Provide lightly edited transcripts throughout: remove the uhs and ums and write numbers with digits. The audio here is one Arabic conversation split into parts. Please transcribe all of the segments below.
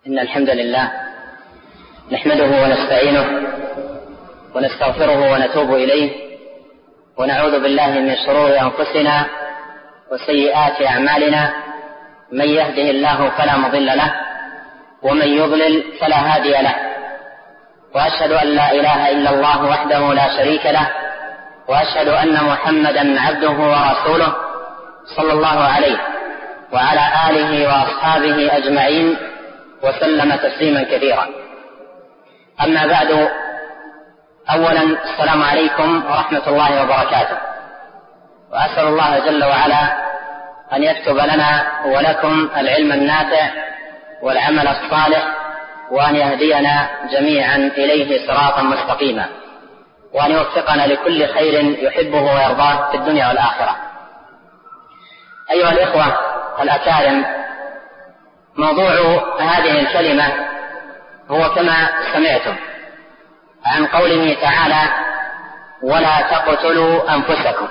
إن الحمد لله نحمده ونستعينه ونستغفره ونتوب إليه ونعوذ بالله من شرور أنفسنا وسيئات أعمالنا. من يهده الله فلا مضل له ومن يضلل فلا هادي له، وأشهد أن لا إله إلا الله وحده لا شريك له، وأشهد أن محمدا عبده ورسوله صلى الله عليه وعلى آله وأصحابه أجمعين وسلم تسليما كثيرا. أما بعد، أولا السلام عليكم ورحمة الله وبركاته، وأسأل الله جل وعلا أن يكتب لنا ولكم العلم النافع والعمل الصالح، وأن يهدينا جميعا إليه صراطا مستقيما، وأن يوفقنا لكل خير يحبه ويرضاه في الدنيا والآخرة. أيها الإخوة الأكارم، موضوع هذه الكلمة هو كما سمعتم عن قوله تعالى: ولا تقتلوا أنفسكم.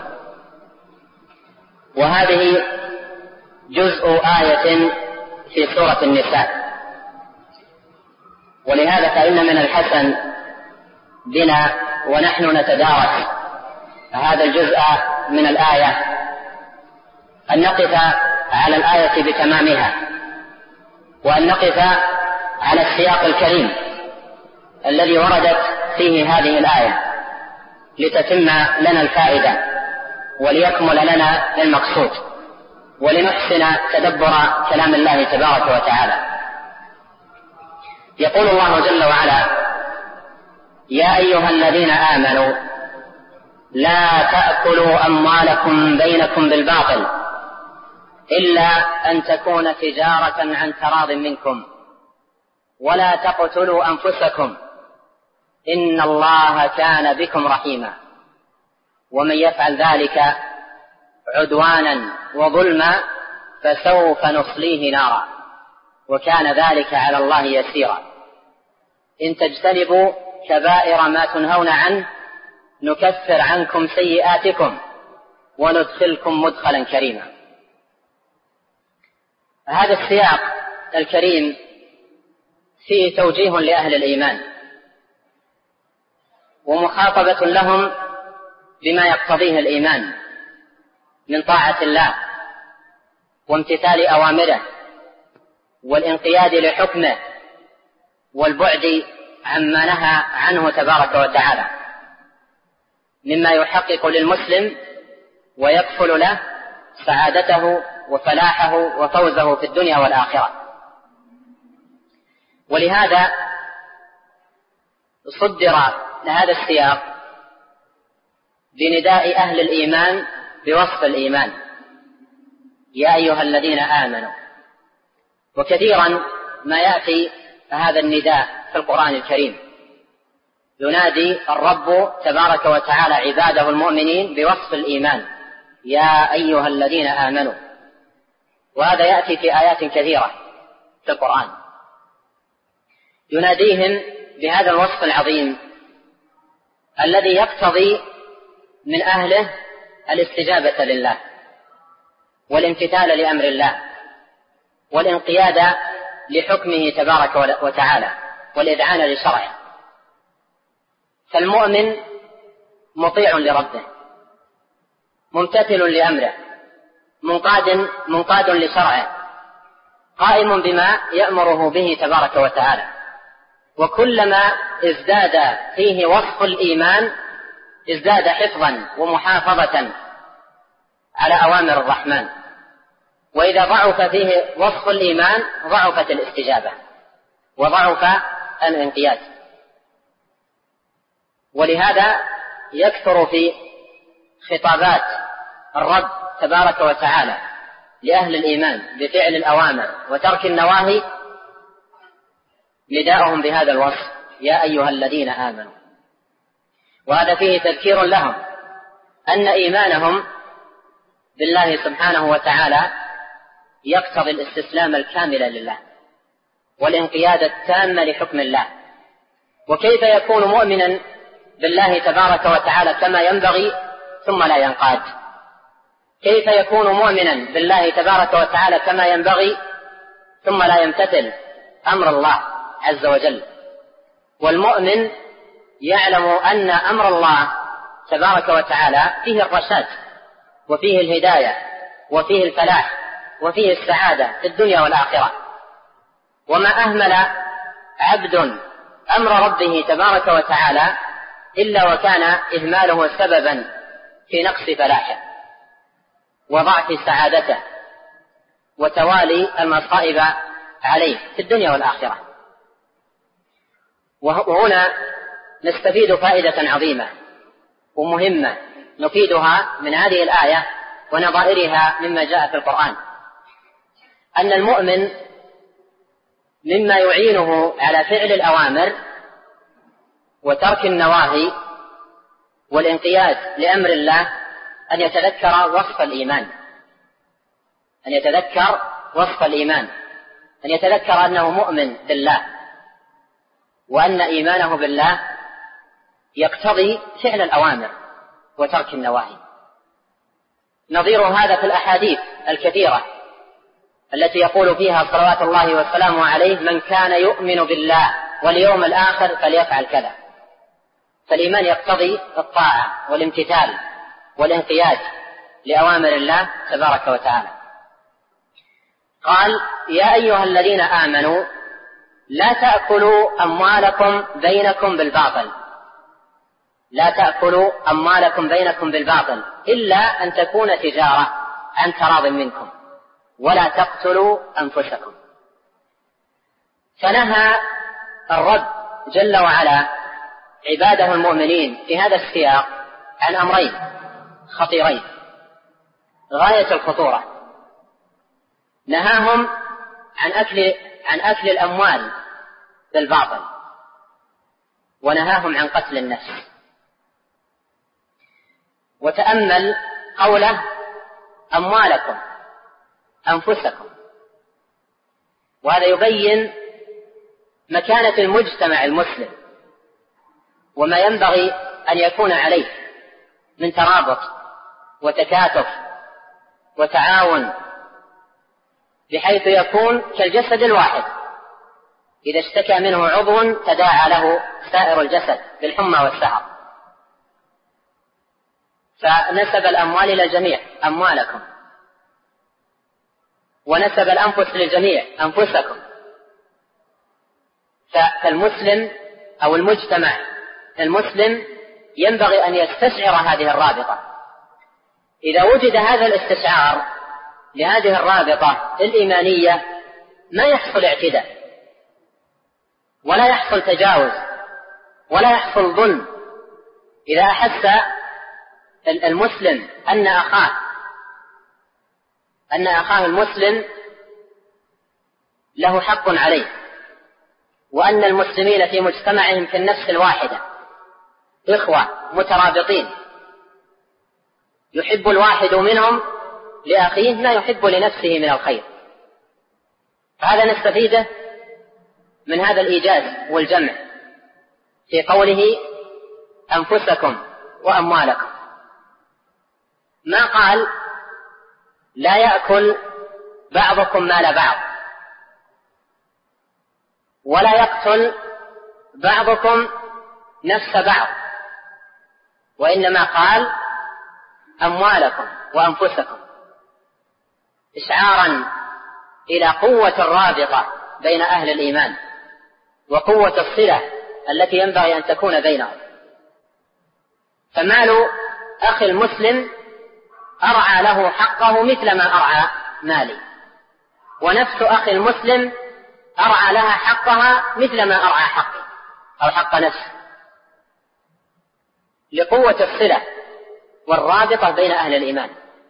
وهذه جزء آية في سورة النساء، ولهذا فإن من الحسن بنا ونحن نتدارس هذا الجزء من الآية أن نقف على الآية بتمامها، وأن نقف على السياق الكريم الذي وردت فيه هذه الآية لتتم لنا الفائدة وليكمل لنا المقصود، ولنحسن تدبر كلام الله تبارك وتعالى. يقول الله جل وعلا: يا أيها الذين آمنوا لا تأكلوا أموالكم بينكم بالباطل إلا أن تكون تجارة عن تراض منكم ولا تقتلوا أنفسكم إن الله كان بكم رحيما ومن يفعل ذلك عدوانا وظلما فسوف نصليه نارا وكان ذلك على الله يسيرا إن تجتنبوا كبائر ما تنهون عنه نكفر عنكم سيئاتكم وندخلكم مدخلا كريما. هذا السياق الكريم فيه توجيه لأهل الإيمان ومخاطبة لهم بما يقتضيه الإيمان من طاعة الله وامتثال أوامره والانقياد لحكمه والبعد عما نهى عنه تبارك وتعالى، مما يحقق للمسلم ويكفل له سعادته وفلاحه وفوزه في الدنيا والآخرة. ولهذا صدر هذا السياق بنداء أهل الإيمان بوصف الإيمان: يا أيها الذين آمنوا. وكثيرا ما يأتي هذا النداء في القرآن الكريم، ينادي الرب تبارك وتعالى عباده المؤمنين بوصف الإيمان: يا أيها الذين آمنوا. وهذا يأتي في آيات كثيرة في القرآن يناديهم بهذا الوصف العظيم الذي يقتضي من أهله الاستجابة لله والامتثال لأمر الله والانقياد لحكمه تبارك وتعالى والإذعان لشرعه. فالمؤمن مطيع لربه ممتثل لأمره منقاد لشرعه قائم بما يأمره به تبارك وتعالى. وكلما ازداد فيه وصف الإيمان ازداد حفظا ومحافظة على أوامر الرحمن، وإذا ضعف فيه وصف الإيمان ضعفت الاستجابة وضعف الانقياد. ولهذا يكثر في خطابات الرب تبارك وتعالى لأهل الإيمان بفعل الأوامر وترك النواهي نداءهم بهذا الوصف: يا أيها الذين آمنوا. وهذا فيه تذكير لهم أن إيمانهم بالله سبحانه وتعالى يقتضي الاستسلام الكامل لله والانقياد التام لحكم الله. وكيف يكون مؤمنا بالله تبارك وتعالى كما ينبغي ثم لا ينقاد؟ كيف يكون مؤمنا بالله تبارك وتعالى كما ينبغي ثم لا يمتثل أمر الله عز وجل، والمؤمن يعلم أن أمر الله تبارك وتعالى فيه الرشاد وفيه الهداية وفيه الفلاح وفيه السعادة في الدنيا والآخرة. وما أهمل عبد أمر ربه تبارك وتعالى إلا وكان إهماله سببا في نقص فلاحه وضعف سعادته وتوالي المصائب عليه في الدنيا والآخرة. وهنا نستفيد فائدة عظيمة ومهمة نفيدها من هذه الآية ونظائرها مما جاء في القرآن، أن المؤمن مما يعينه على فعل الأوامر وترك النواهي والانقياد لأمر الله أن يتذكر وصف الإيمان، أن يتذكر وصف الإيمان، أن يتذكر أنه مؤمن بالله، وأن إيمانه بالله يقتضي فعل الأوامر وترك النواهي. نظير هذا في الأحاديث الكثيرة التي يقول فيها صلوات الله وسلامه عليه: من كان يؤمن بالله واليوم الآخر فليفعل كذا. فالإيمان يقتضي الطاعة والامتثال والانقياد لأوامر الله تبارك وتعالى. قال: يا أيها الذين آمنوا لا تأكلوا أموالكم بينكم بالباطل، لا تأكلوا أموالكم بينكم بالباطل إلا أن تكون تجارة عن تراض منكم ولا تقتلوا أنفسكم. فنهى الرب جل وعلا عباده المؤمنين في هذا السياق عن أمرين خطيرين غاية الخطورة. نهاهم عن أكل الأموال بالباطل، ونهاهم عن قتل النفس. وتأمل قوله: أموالكم، أنفسكم. وهذا يبين مكانة المجتمع المسلم وما ينبغي أن يكون عليه من ترابط وتكاتف وتعاون، بحيث يكون كالجسد الواحد، إذا اشتكى منه عضو تداعى له سائر الجسد بالحمى والسهر. فنسب الأموال إلى الجميع: أموالكم. ونسب الأنفس للجميع: أنفسكم. فالمسلم أو المجتمع المسلم ينبغي أن يستشعر هذه الرابطة. إذا وجد هذا الاستشعار لهذه الرابطة الإيمانية ما يحصل اعتداء ولا يحصل تجاوز ولا يحصل ظلم. إذا أحس المسلم أن أخاه المسلم له حق عليه، وأن المسلمين في مجتمعهم في النفس الواحدة إخوة مترابطين، يحب الواحد منهم لأخيه ما يحب لنفسه من الخير، فهذا نستفيده من هذا الإيجاز والجمع في قوله: أنفسكم وأموالكم. ما قال: لا يأكل بعضكم مال بعض، ولا يقتل بعضكم نفس بعض، وإنما قال: أموالكم وأنفسكم، إشعارا إلى قوة الرابطة بين أهل الإيمان وقوة الصلة التي ينبغي أن تكون بينهم. فمال أخي المسلم أرعى له حقه مثل ما أرعى مالي، ونفس أخي المسلم أرعى لها حقها مثل ما أرعى حقي أو حق نفسي، لقوة الصلة والرابطة بين أهل الإيمان.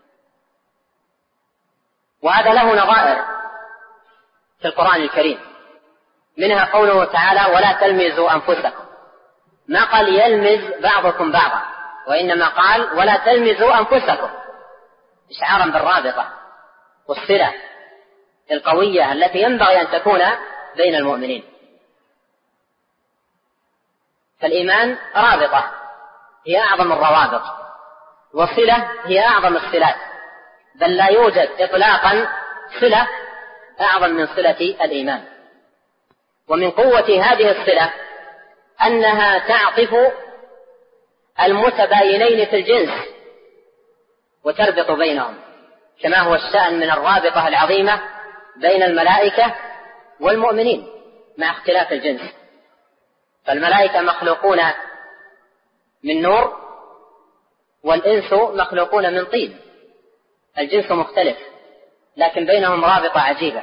وهذا له نظائر في القرآن الكريم، منها قوله تعالى: ولا تلمزوا أنفسكم. ما قال يلمز بعضكم بعضا، وإنما قال: ولا تلمزوا أنفسكم، إشعارا بالرابطة والصلة القوية التي ينبغي أن تكون بين المؤمنين. فالإيمان رابطة هي أعظم الروابط، وصلة هي أعظم الصلات، بل لا يوجد إطلاقا صلة أعظم من صلة الإيمان. ومن قوة هذه الصلة أنها تعطف المتباينين في الجنس وتربط بينهم، كما هو الشأن من الرابطة العظيمة بين الملائكة والمؤمنين مع اختلاف الجنس. فالملائكة مخلوقون من نور، والإنس مخلوقون من طين، الجنس مختلف لكن بينهم رابطة عجيبة.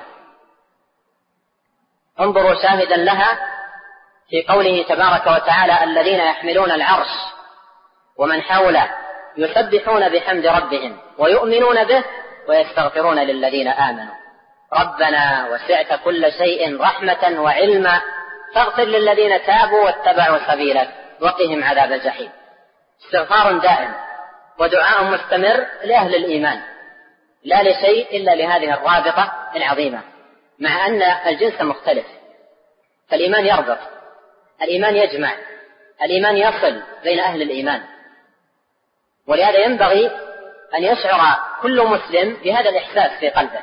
انظروا شاهدا لها في قوله تبارك وتعالى: الذين يحملون العرش ومن حوله يسبحون بحمد ربهم ويؤمنون به ويستغفرون للذين آمنوا ربنا وسعت كل شيء رحمة وعلما فاغفر للذين تابوا واتبعوا سبيلك وقهم عذاب الجحيم. استغفار دائم ودعاء مستمر لأهل الإيمان، لا لشيء إلا لهذه الرابطة العظيمة، مع أن الجنس مختلف. فالإيمان يربط، الإيمان يجمع، الإيمان يصل بين أهل الإيمان. ولهذا ينبغي أن يشعر كل مسلم بهذا الإحساس في قلبه: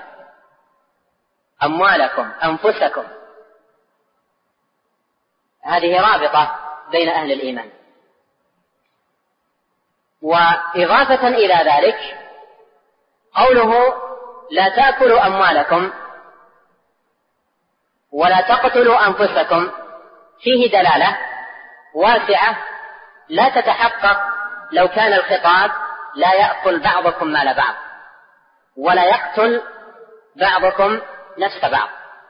أموالكم أنفسكم، هذه رابطة بين أهل الإيمان. وإضافة إلى ذلك قوله: لا تأكلوا أموالكم ولا تقتلوا أنفسكم، فيه دلالة واسعة لا تتحقق لو كان الخطاب لا يأكل بعضكم مال بعض ولا يقتل بعضكم نفس بعض،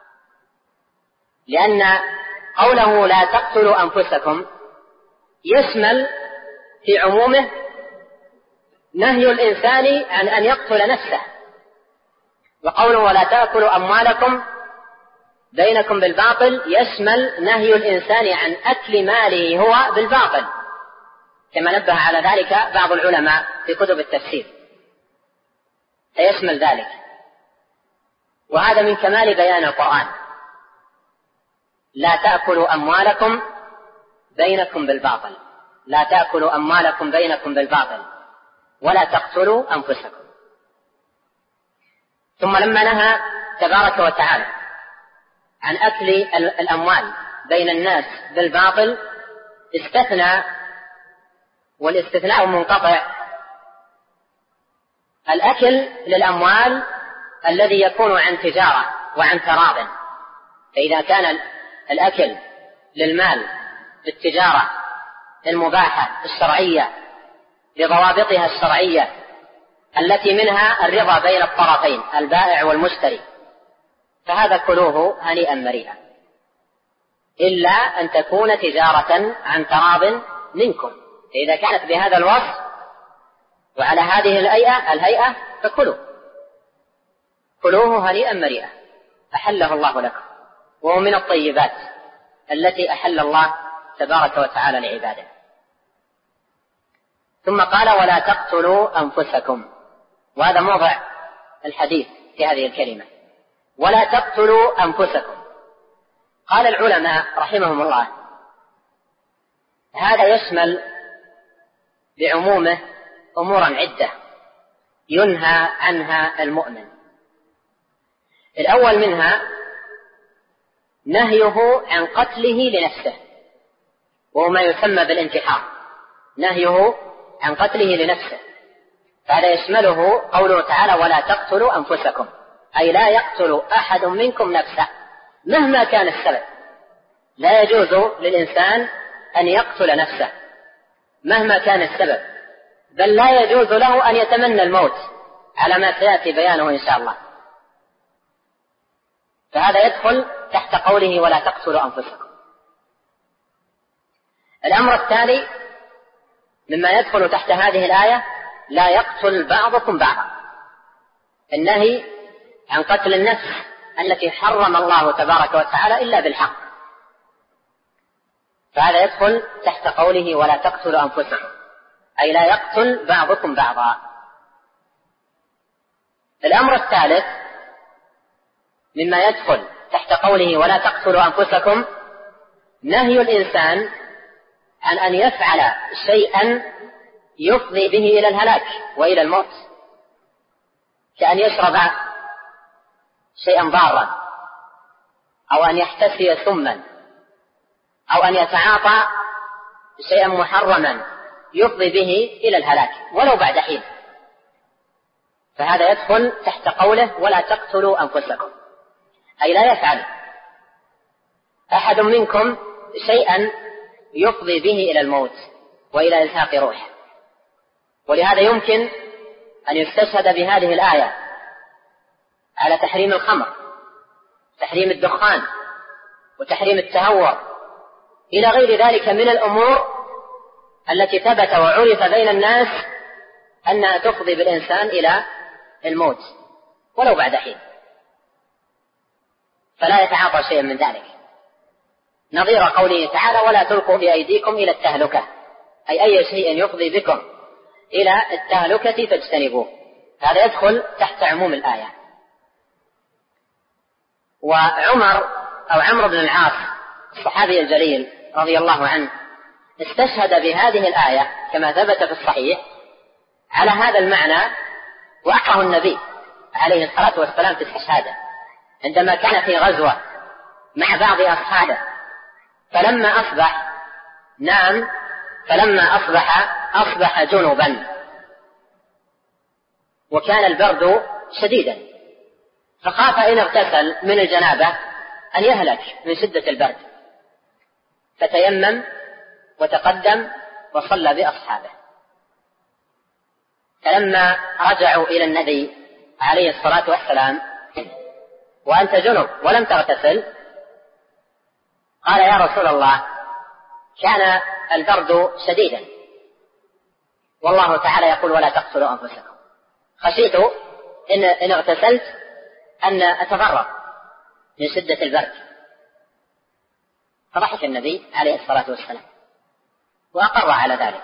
لأن قوله لا تقتلوا أنفسكم يشمل في عمومه نهي الإنسان عن أن يقتل نفسه، وقوله ولا تأكلوا أموالكم بينكم بالباطل يشمل نهي الإنسان عن أكل ماله هو بالباطل، كما نبه على ذلك بعض العلماء في كتب التفسير، فيشمل ذلك. وهذا من كمال بيان القرآن: لا تأكلوا أموالكم بينكم بالباطل، لا تأكلوا أموالكم بينكم بالباطل ولا تقتلوا أنفسكم. ثم لما نهى تبارك وتعالى عن أكل الأموال بين الناس بالباطل استثنى، والاستثناء منقطع، الأكل للأموال الذي يكون عن تجارة وعن تراض. فإذا كان الأكل للمال بالتجارة المباحة الشرعية بضوابطها الشرعية التي منها الرضا بين الطرفين البائع والمشتري، فهذا كلوه هنيئا مريئا، إلا أن تكون تجارة عن تراض منكم. فإذا كانت بهذا الوصف وعلى هذه الهيئة كلوه هنيئا مريئا، أحله الله لكم، وهو من الطيبات التي أحل الله تبارك وتعالى لعباده. ثم قال ولا تقتلوا أنفسكم، وهذا موضع الحديث في هذه الكلمة: ولا تقتلوا أنفسكم. قال العلماء رحمهم الله هذا يشمل بعمومه أمورا عدة ينهى عنها المؤمن. الأول منها نهيه عن قتله لنفسه، وهو ما يسمى بالانتحار، نهيه عن قتله لنفسه، فهذا يشمله قوله تعالى ولا تقتلوا أنفسكم، أي لا يقتل أحد منكم نفسه مهما كان السبب. لا يجوز للإنسان أن يقتل نفسه مهما كان السبب، بل لا يجوز له أن يتمنى الموت على ما سيأتي بيانه إن شاء الله. فهذا يدخل تحت قوله ولا تقتلوا أنفسكم. الأمر الثاني مما يدخل تحت هذه الآية لا يقتل بعضكم بعضا، النهي عن قتل النفس التي حرم الله تبارك وتعالى إلا بالحق، فهذا يدخل تحت قوله ولا تقتلوا أنفسكم، أي لا يقتل بعضكم بعضا. الأمر الثالث مما يدخل تحت قوله ولا تقتلوا أنفسكم نهي الإنسان عن أن يفعل شيئا يفضي به إلى الهلاك وإلى الموت، كأن يشرب شيئا ضارا أو أن يحتسي سما أو أن يتعاطى شيئا محرما يفضي به إلى الهلاك ولو بعد حين، فهذا يدخل تحت قوله ولا تقتلوا أنفسكم، أي لا يفعل أحد منكم شيئا يفضي به إلى الموت وإلى إزهاق روحه. ولهذا يمكن أن يستشهد بهذه الآية على تحريم الخمر، تحريم الدخان، وتحريم التهور إلى غير ذلك من الأمور التي ثبت وعرف بين الناس أنها تفضي بالإنسان إلى الموت ولو بعد حين، فلا يتعاطى شيئا من ذلك، نظير قوله تعالى ولا تلقوا بأيديكم إلى التهلكة، أي شيء يفضي بكم إلى التهلكة فاجتنبوه. هذا يدخل تحت عموم الآية. عمرو بن العاص الصحابي الجليل رضي الله عنه استشهد بهذه الآية كما ثبت في الصحيح على هذا المعنى، وأعطاه النبي عليه الصلاة والسلام في استشهاده عندما كان في غزوة مع بعض أصحابه، فلما أصبح نام، فلما أصبح جنبا وكان البرد شديدا، فخاف إن اغتسل من الجنابة أن يهلك من شدة البرد، فتيمم وتقدم وصلى بأصحابه. فلما رجعوا إلى النبي عليه الصلاة والسلام وأنت جنب ولم تغتسل، قال يا رسول الله كان البرد شديدا والله تعالى يقول ولا تقتلوا أنفسكم، خشيت إن اغتسلت أن أتضرر من شدة البرد. فضحك النبي عليه الصلاة والسلام وأقر على ذلك.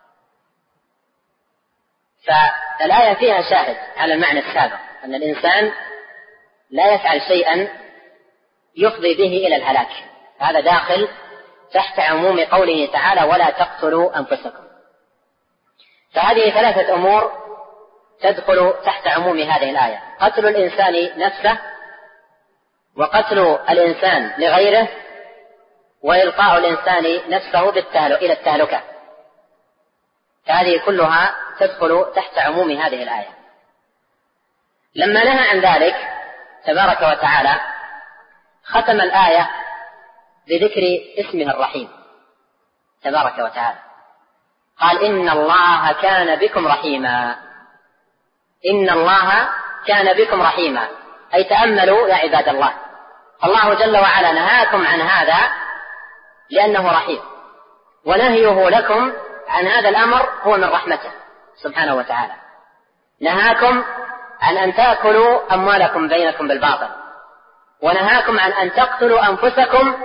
فالآية فيها شاهد على المعنى السابق أن الإنسان لا يفعل شيئا يفضي به إلى الهلاك، هذا داخل تحت عموم قوله تعالى ولا تقتلوا أنفسكم. فهذه ثلاثة أمور تدخل تحت عموم هذه الآية: قتل الإنسان نفسه، وقتل الإنسان لغيره، وإلقاء الإنسان نفسه إلى التهلكة. فهذه كلها تدخل تحت عموم هذه الآية. لما نهى عن ذلك تبارك وتعالى ختم الآية بذكر اسمه الرحيم تبارك وتعالى، قال إن الله كان بكم رحيما. إن الله كان بكم رحيما، أي تأملوا يا عباد الله، الله جل وعلا نهاكم عن هذا لأنه رحيم، ونهيه لكم عن هذا الأمر هو من رحمته سبحانه وتعالى. نهاكم عن أن تأكلوا أموالكم بينكم بالباطل، ونهاكم عن أن تقتلوا أنفسكم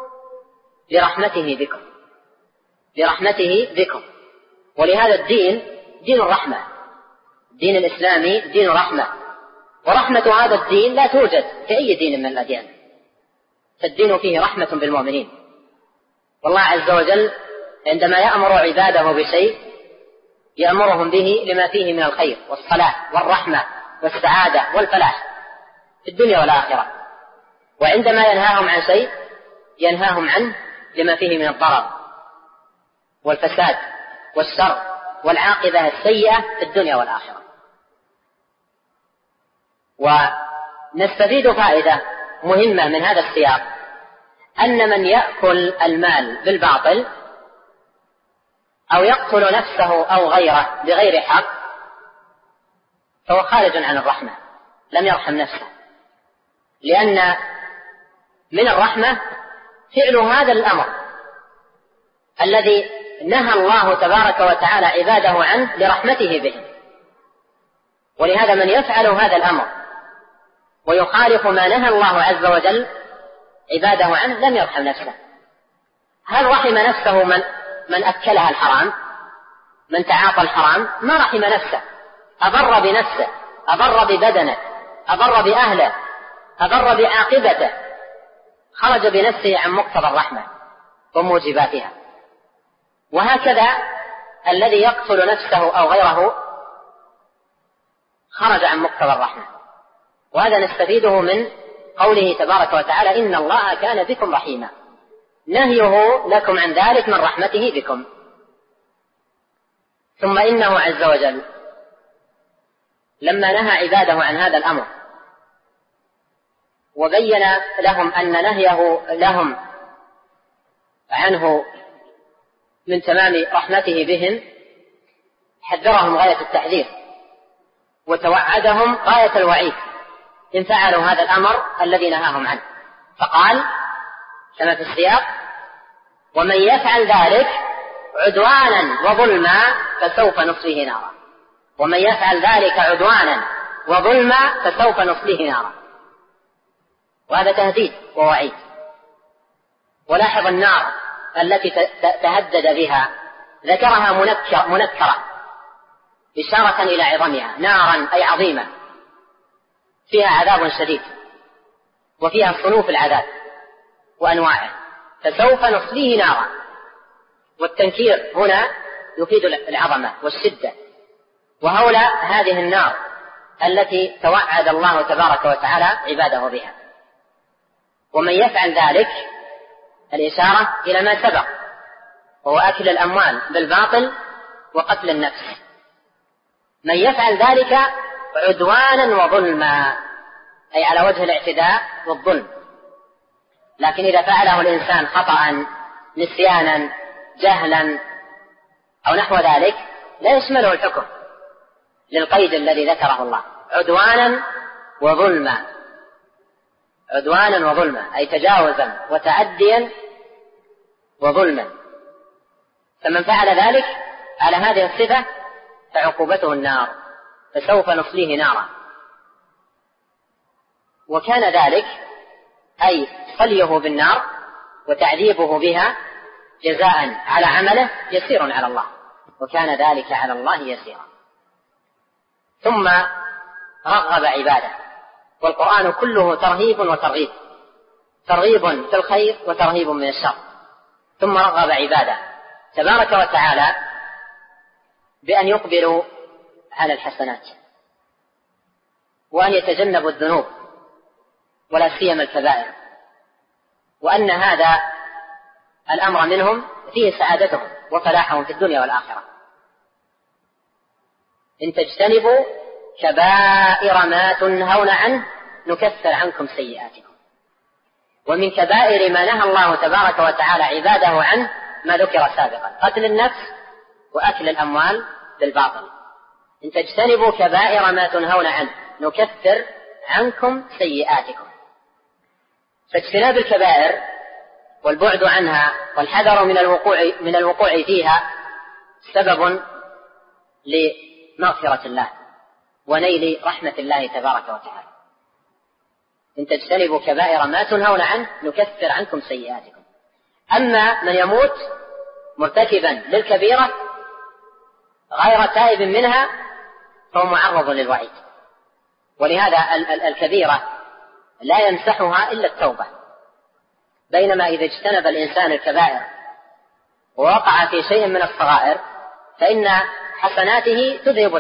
برحمته بكم. ولهذا الدين دين الرحمة، الدين الإسلامي دين رحمة، ورحمة هذا الدين لا توجد في أي دين من الأديان، فالدين فيه رحمة بالمؤمنين. والله عز وجل عندما يأمر عباده بشيء يأمرهم به لما فيه من الخير والصلاح والرحمة والسعادة والفلاح في الدنيا والآخرة، وعندما ينهاهم عن شيء ينهاهم عنه لما فيه من الضرر والفساد والشر والعاقبة السيئة في الدنيا والآخرة. ونستفيد فائدة مهمة من هذا السياق، أن من يأكل المال بالباطل أو يقتل نفسه أو غيره بغير حق فهو خارج عن الرحمة، لم يرحم نفسه، لأن من الرحمة فعل هذا الأمر الذي نهى الله تبارك وتعالى عباده عنه لرحمته بهم. ولهذا من يفعل هذا الأمر ويخالف ما نهى الله عز وجل عباده عنه لم يرحم نفسه. هل رحم نفسه من أكلها الحرام، من تعاطى الحرام؟ ما رحم نفسه، أضر بنفسه، أضر ببدنه، أضر بأهله، أضر بعاقبته، خرج بنفسه عن مقتضى الرحمة وموجباتها. وهكذا الذي يقتل نفسه أو غيره خرج عن مقتضى الرحمة. وهذا نستفيده من قوله تبارك وتعالى إن الله كان بكم رحيما، نهيه لكم عن ذلك من رحمته بكم. ثم إنه عز وجل لما نهى عباده عن هذا الأمر وبين لهم أن نهيه لهم عنه من تمام رحمته بهم، حذرهم غاية التحذير وتوعدهم غاية الوعيد إن فعلوا هذا الأمر الذي نهاهم عنه، فقال كما في السياق ومن يفعل ذلك عدوانا وظلما فسوف نصليه نارا، ومن يفعل ذلك عدوانا وظلما فسوف نصليه نارا، وهذا تهديد ووعيد. ولاحظ النار التي تهدد بها ذكرها منكرة إشارة إلى عظمها، نارا أي عظيمة فيها عذاب شديد وفيها صنوف العذاب وأنواعه، فسوف نصليه نارا، والتنكير هنا يفيد العظمة والشدة. وهؤلاء هذه النار التي توعد الله تبارك وتعالى عباده بها. ومن يفعل ذلك الإشارة إلى ما سبق، وهو أكل الأموال بالباطل وقتل النفس. من يفعل ذلك عدوانا وظلما أي على وجه الاعتداء والظلم، لكن إذا فعله الإنسان خطأ نسيانا جهلا أو نحو ذلك لا يشمله الحكم للقيد الذي ذكره الله، عدوانا وظلما، عدوانا وظلما أي تجاوزا وتعديا وظلما. فمن فعل ذلك على هذه الصفة فعقوبته النار، فسوف نصليه نارا. وكان ذلك أي صليه بالنار وتعذيبه بها جزاء على عمله يسير على الله، وكان ذلك على الله يسيرا. ثم رغب عباده، والقرآن كله ترهيب وترغيب، ترغيب في الخير وترهيب من الشر. ثم رغب عباده تبارك وتعالى بأن يقبلوا على الحسنات وأن يتجنبوا الذنوب ولا سيما الكبائر، وأن هذا الأمر منهم فيه سعادتهم وفلاحهم في الدنيا والآخرة. إن تجتنبوا كبائر ما تنهون عنه نكفر عنكم سيئاتكم. ومن كبائر ما نهى الله تبارك وتعالى عباده عنه ما ذكر سابقا، قتل النفس وأكل الأموال بالباطل. إن تجتنبوا كبائر ما تنهون عنه نكفر عنكم سيئاتكم. فاجتناب الكبائر والبعد عنها والحذر من الوقوع فيها سبب لمغفرة الله ونيل رحمة الله تبارك وتعالى. إن تجتنبوا كبائر ما تنهون عنه نكفر عنكم سيئاتكم. أما من يموت مرتكبا للكبيرة غير تائب منها فهو معرض للوعيد. ولهذا الكبيرة لا يمسحها إلا التوبة، بينما إذا اجتنب الإنسان الكبائر ووقع في شيء من الصغائر فإن حسناته تذهب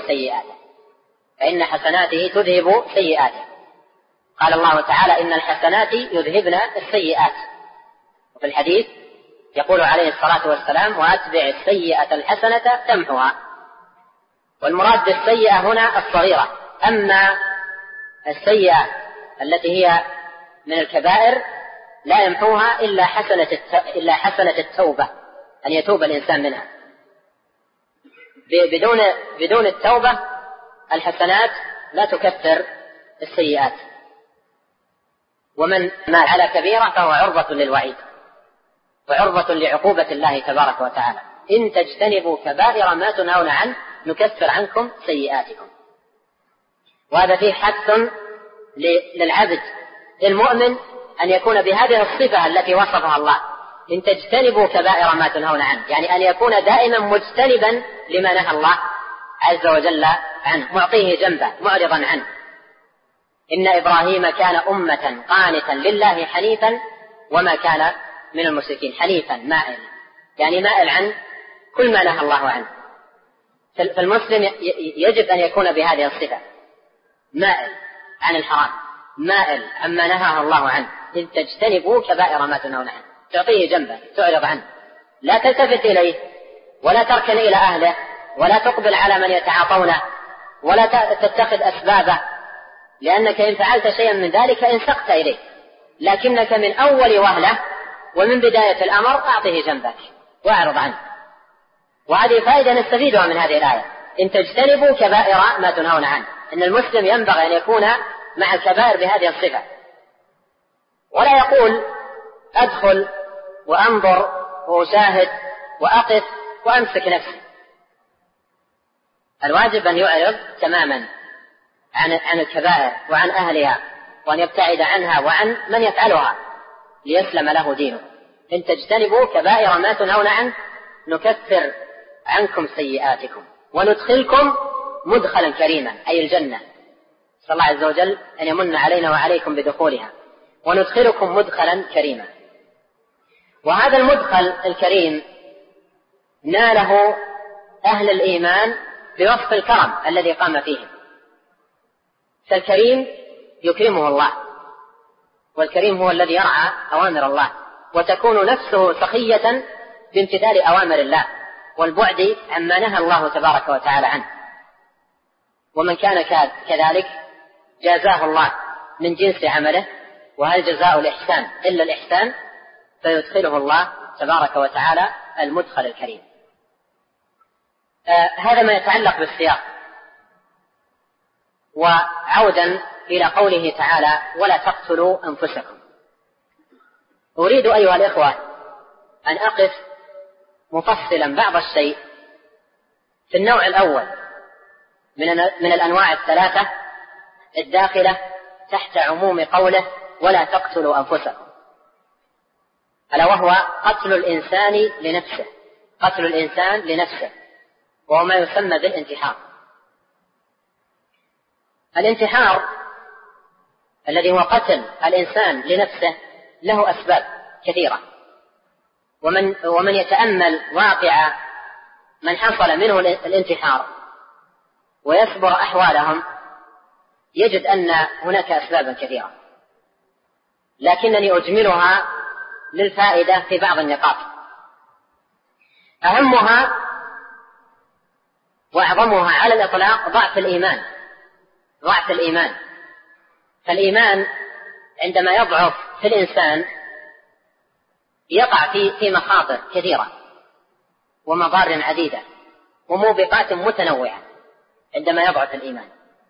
سيئاته، قال الله تعالى إن الحسنات يذهبن السيئات. وفي الحديث يقول عليه الصلاة والسلام وأتبع السيئة الحسنة تمحها. والمراد بالسيئة هنا الصغيرة. أما السيئة التي هي من الكبائر لا يمحوها إلا حسنة التوبة، أن يتوب الإنسان منها. بدون التوبة الحسنات لا تكفر السيئات. ومن ما على كبيرة فهو عرضة للوعيد وعرضة لعقوبة الله تبارك وتعالى. إن تجتنبوا كبائر ما تنهون عنه نكفر عنكم سيئاتكم. وهذا فيه حث للعبد المؤمن أن يكون بهذه الصفة التي وصفها الله، إن تجتنبوا كبائر ما تنهون عنه، يعني أن يكون دائما مجتنبا لما نهى الله عز وجل عنه، معطيه جنبه معرضا عنه. إن إبراهيم كان أمة قانتا لله حنيفا وما كان من المشركين. حنيفا مائل، يعني مائل عن كل ما نهى الله عنه. فالمسلم يجب أن يكون بهذه الصفة، مائل عن الحرام مائل عما نهاه الله عنه، إن تجتنبوا كبائر ما تنهون عنه، تعطيه جنبه تعرض عنه، لا تلتفت إليه ولا تركن إلى أهله ولا تقبل على من يتعاطونه ولا تتخذ أسبابه، لأنك إن فعلت شيئا من ذلك انسقت إليه، لكنك من أول وهلة ومن بداية الأمر أعطه جنبك واعرض عنه. وهذه فائدة نستفيدها من هذه الآية، إن تجتنبوا كبائر ما تنهون عنه، إن المسلم ينبغي أن يكون مع الكبائر بهذه الصفة، ولا يقول أدخل وأنظر وأشاهد وأقف وأمسك نفسي. الواجب أن يعرض تماما عن الكبائر وعن أهلها، وأن يبتعد عنها وعن من يفعلها ليسلم له دينه. إن تجتنبوا كبائر ما تنهون عنه نكفر عنكم سيئاتكم وندخلكم مدخلا كريما، أي الجنة، صلى الله عز وجل أن يمن علينا وعليكم بدخولها، وندخلكم مدخلا كريما. وهذا المدخل الكريم ناله أهل الإيمان بوصف الكرم الذي قام فيهم، فالكريم يكرمه الله، والكريم هو الذي يرعى أوامر الله، وتكون نفسه سخية بامتثال أوامر الله والبعد عما نهى الله تبارك وتعالى عنه. ومن كان كذلك جازاه الله من جنس عمله، وهل جزاء الإحسان إلا الإحسان، فيدخله الله تبارك وتعالى المدخل الكريم. هذا ما يتعلق بالسياق. وعودا إلى قوله تعالى ولا تقتلوا أنفسكم، أريد أيها الإخوة أن أقف مفصلا بعض الشيء في النوع الأول من الأنواع الثلاثة الداخلة تحت عموم قوله ولا تقتلوا أنفسكم، ألا وهو قتل الإنسان لنفسه، قتل الإنسان لنفسه، وهو ما يسمى بالانتحار. الانتحار الذي هو قتل الإنسان لنفسه له أسباب كثيرة، ومن يتأمل واقع من حصل منه الانتحار ويصبر أحوالهم يجد أن هناك أسبابا كثيرة، لكنني أجملها للفائدة في بعض النقاط. أهمها وأعظمها على الإطلاق ضعف الإيمان. ضعف الإيمان، فالإيمان عندما يضعف في الإنسان يقع في مخاطر كثيرة ومضار عديدة وموبقات متنوعة عندما يضعف الإيمان.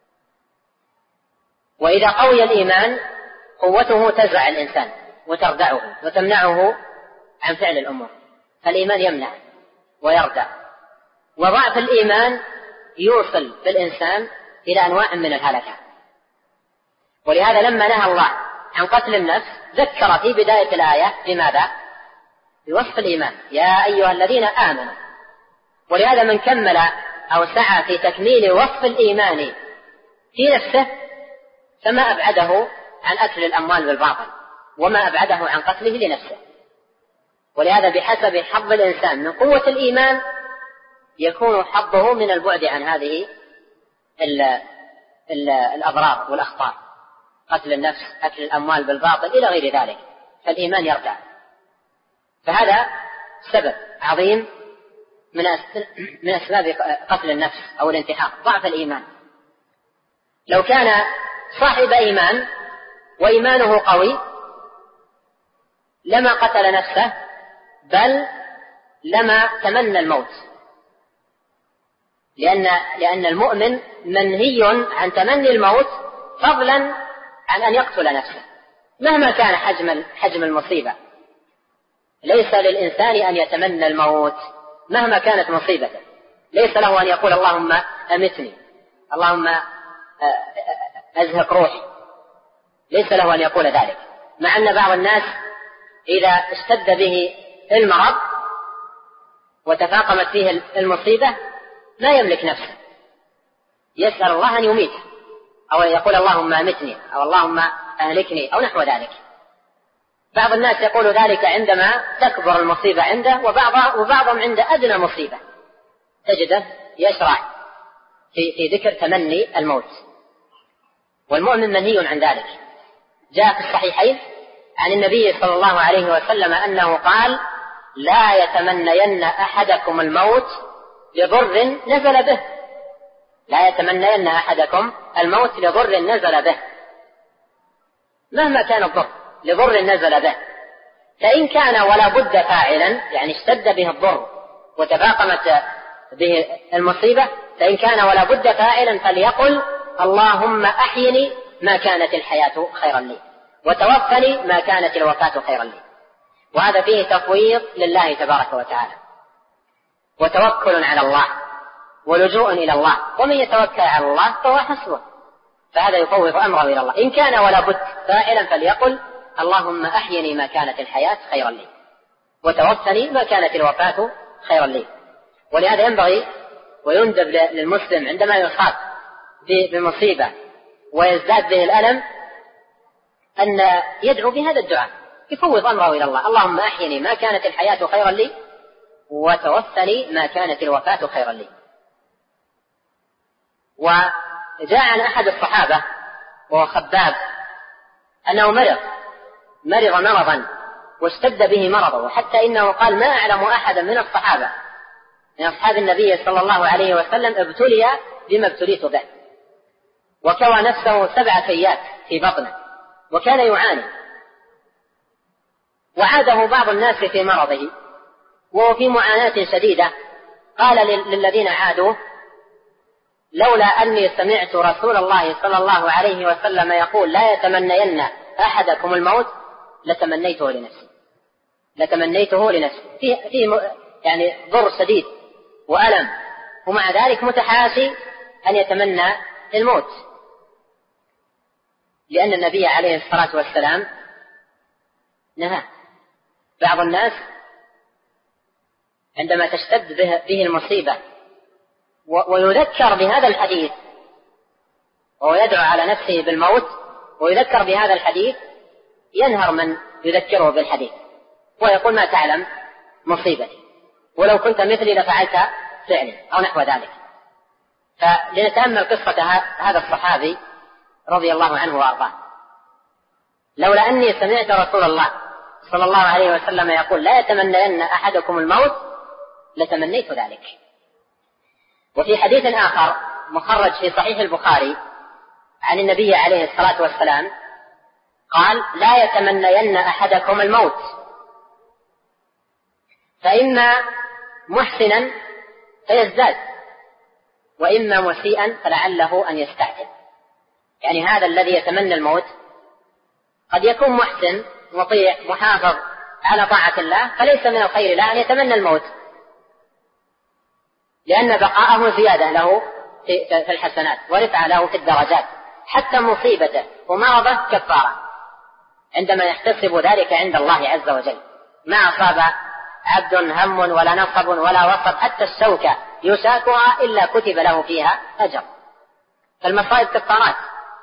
وإذا قوي الإيمان قوته تزع الإنسان وتردعه وتمنعه عن فعل الأمور، فالإيمان يمنع ويردع. وضعف الإيمان يوصل بالإنسان إلى أنواع من الهلكة. ولهذا لما نهى الله عن قتل النفس ذكر في بداية الآية بماذا؟ بوصف الإيمان، يا أيها الذين آمنوا. ولهذا من كمل أو سعى في تكميل وصف الإيمان في نفسه فما أبعده عن أكل الأموال بالباطل، وما أبعده عن قتله لنفسه. ولهذا بحسب حظ الإنسان من قوة الإيمان يكون حظه من البعد عن هذه الأضرار والأخطار، قتل النفس، أكل الأموال بالباطل إلى غير ذلك، فالإيمان يرجع. فهذا سبب عظيم من أسباب قتل النفس أو الانتحار، ضعف الإيمان. لو كان صاحب إيمان وإيمانه قوي لما قتل نفسه، بل لما تمنى الموت، لأن المؤمن منهي عن تمني الموت فضلا عن أن يقتل نفسه مهما كان حجم المصيبة. ليس للإنسان أن يتمنى الموت مهما كانت مصيبته، ليس له أن يقول اللهم أمتني، اللهم أزهق روحي، ليس له أن يقول ذلك، مع أن بعض الناس إذا اشتد به المرض وتفاقمت فيه المصيبة لا يملك نفسه، يسأل الله أن يميته، أو يقول اللهم أمتني أو اللهم أهلكني أو نحو ذلك. بعض الناس يقول ذلك عندما تكبر المصيبة عنده، وبعضهم عند أدنى مصيبة تجده يشرع في ذكر تمني الموت، والمؤمن منهي عن ذلك. جاء في الصحيحين عن النبي صلى الله عليه وسلم أنه قال: لا يتمنين أحدكم الموت لضر نزل به. لا يتمنين أحدكم الموت لضر نزل به، مهما كان الضر، لضر نزل به. فإن كان ولا بد فاعلا، يعني اشتد به الضر وتفاقمت به المصيبة، فإن كان ولا بد فاعلا فليقل: اللهم أحيني ما كانت الحياة خيرا لي، وتوفني ما كانت الوفاة خيرا لي. وهذا فيه تفويض لله تبارك وتعالى، وتوكل على الله، ولجوء إلى الله. ومن يتوكل على الله فهو حسبه، فهذا يفوض أمره إلى الله. إن كان ولا بد فاعلا فليقل: اللهم أحيني ما كانت الحياة خيرا لي، وتوفني ما كانت الوفاة خيرا لي. ولهذا ينبغي ويندب للمسلم عندما يصاب بمصيبة ويزداد به الألم أن يدعو بهذا الدعاء، يفوض أمره إلى الله: اللهم أحيني ما كانت الحياة خيرا لي، وتوفني ما كانت الوفاة خيرا لي. وجاء عن أحد الصحابة وهو خباب أنه مرض مرضا واشتد به مرضه، حتى إنه قال: ما أعلم أحدا من الصحابة من أصحاب النبي صلى الله عليه وسلم ابتلي بما ابتليت به. وكوى نفسه 7 كيات في بطنه وكان يعاني. وعاده بعض الناس في مرضه وهو في معاناة شديدة، قال للذين عادوه: لولا أني سمعت رسول الله صلى الله عليه وسلم يقول: لا يتمنين أحدكم الموت لتمنيته لنفسي. فيه يعني ضر شديد وألم، ومع ذلك متحاشي أن يتمنى الموت، لأن النبي عليه الصلاة والسلام نهى. بعض الناس عندما تشتد به المصيبة ويذكر بهذا الحديث، وهو يدعو على نفسه بالموت ويذكر بهذا الحديث، ينهر من يذكره بالحديث ويقول: ما تعلم مصيبتي، ولو كنت مثلي لفعلت فعلي، أو نحو ذلك. فلنتأمل قصة هذا الصحابي رضي الله عنه وأرضاه: لولا أني سمعت رسول الله صلى الله عليه وسلم يقول: لا يتمنين أحدكم الموت لتمنيت ذلك. وفي حديث آخر مخرج في صحيح البخاري عن النبي عليه الصلاة والسلام قال: لا يتمنين أحدكم الموت، فإما محسنا فيزداد، وإما مسيئا فلعله أن يستعجل. يعني هذا الذي يتمنى الموت قد يكون محسن مطيع محافظ على طاعة الله، فليس من الخير له أن يتمنى الموت، لأن بقاءه زيادة له في الحسنات ورفعة له في الدرجات، حتى مصيبته ومرضه كفارة عندما يحتسب ذلك عند الله عز وجل. ما أصاب عبد هم ولا نصب ولا وصب حتى الشوكة يشاكها إلا كتب له فيها أجر. فالمصائب كفارات،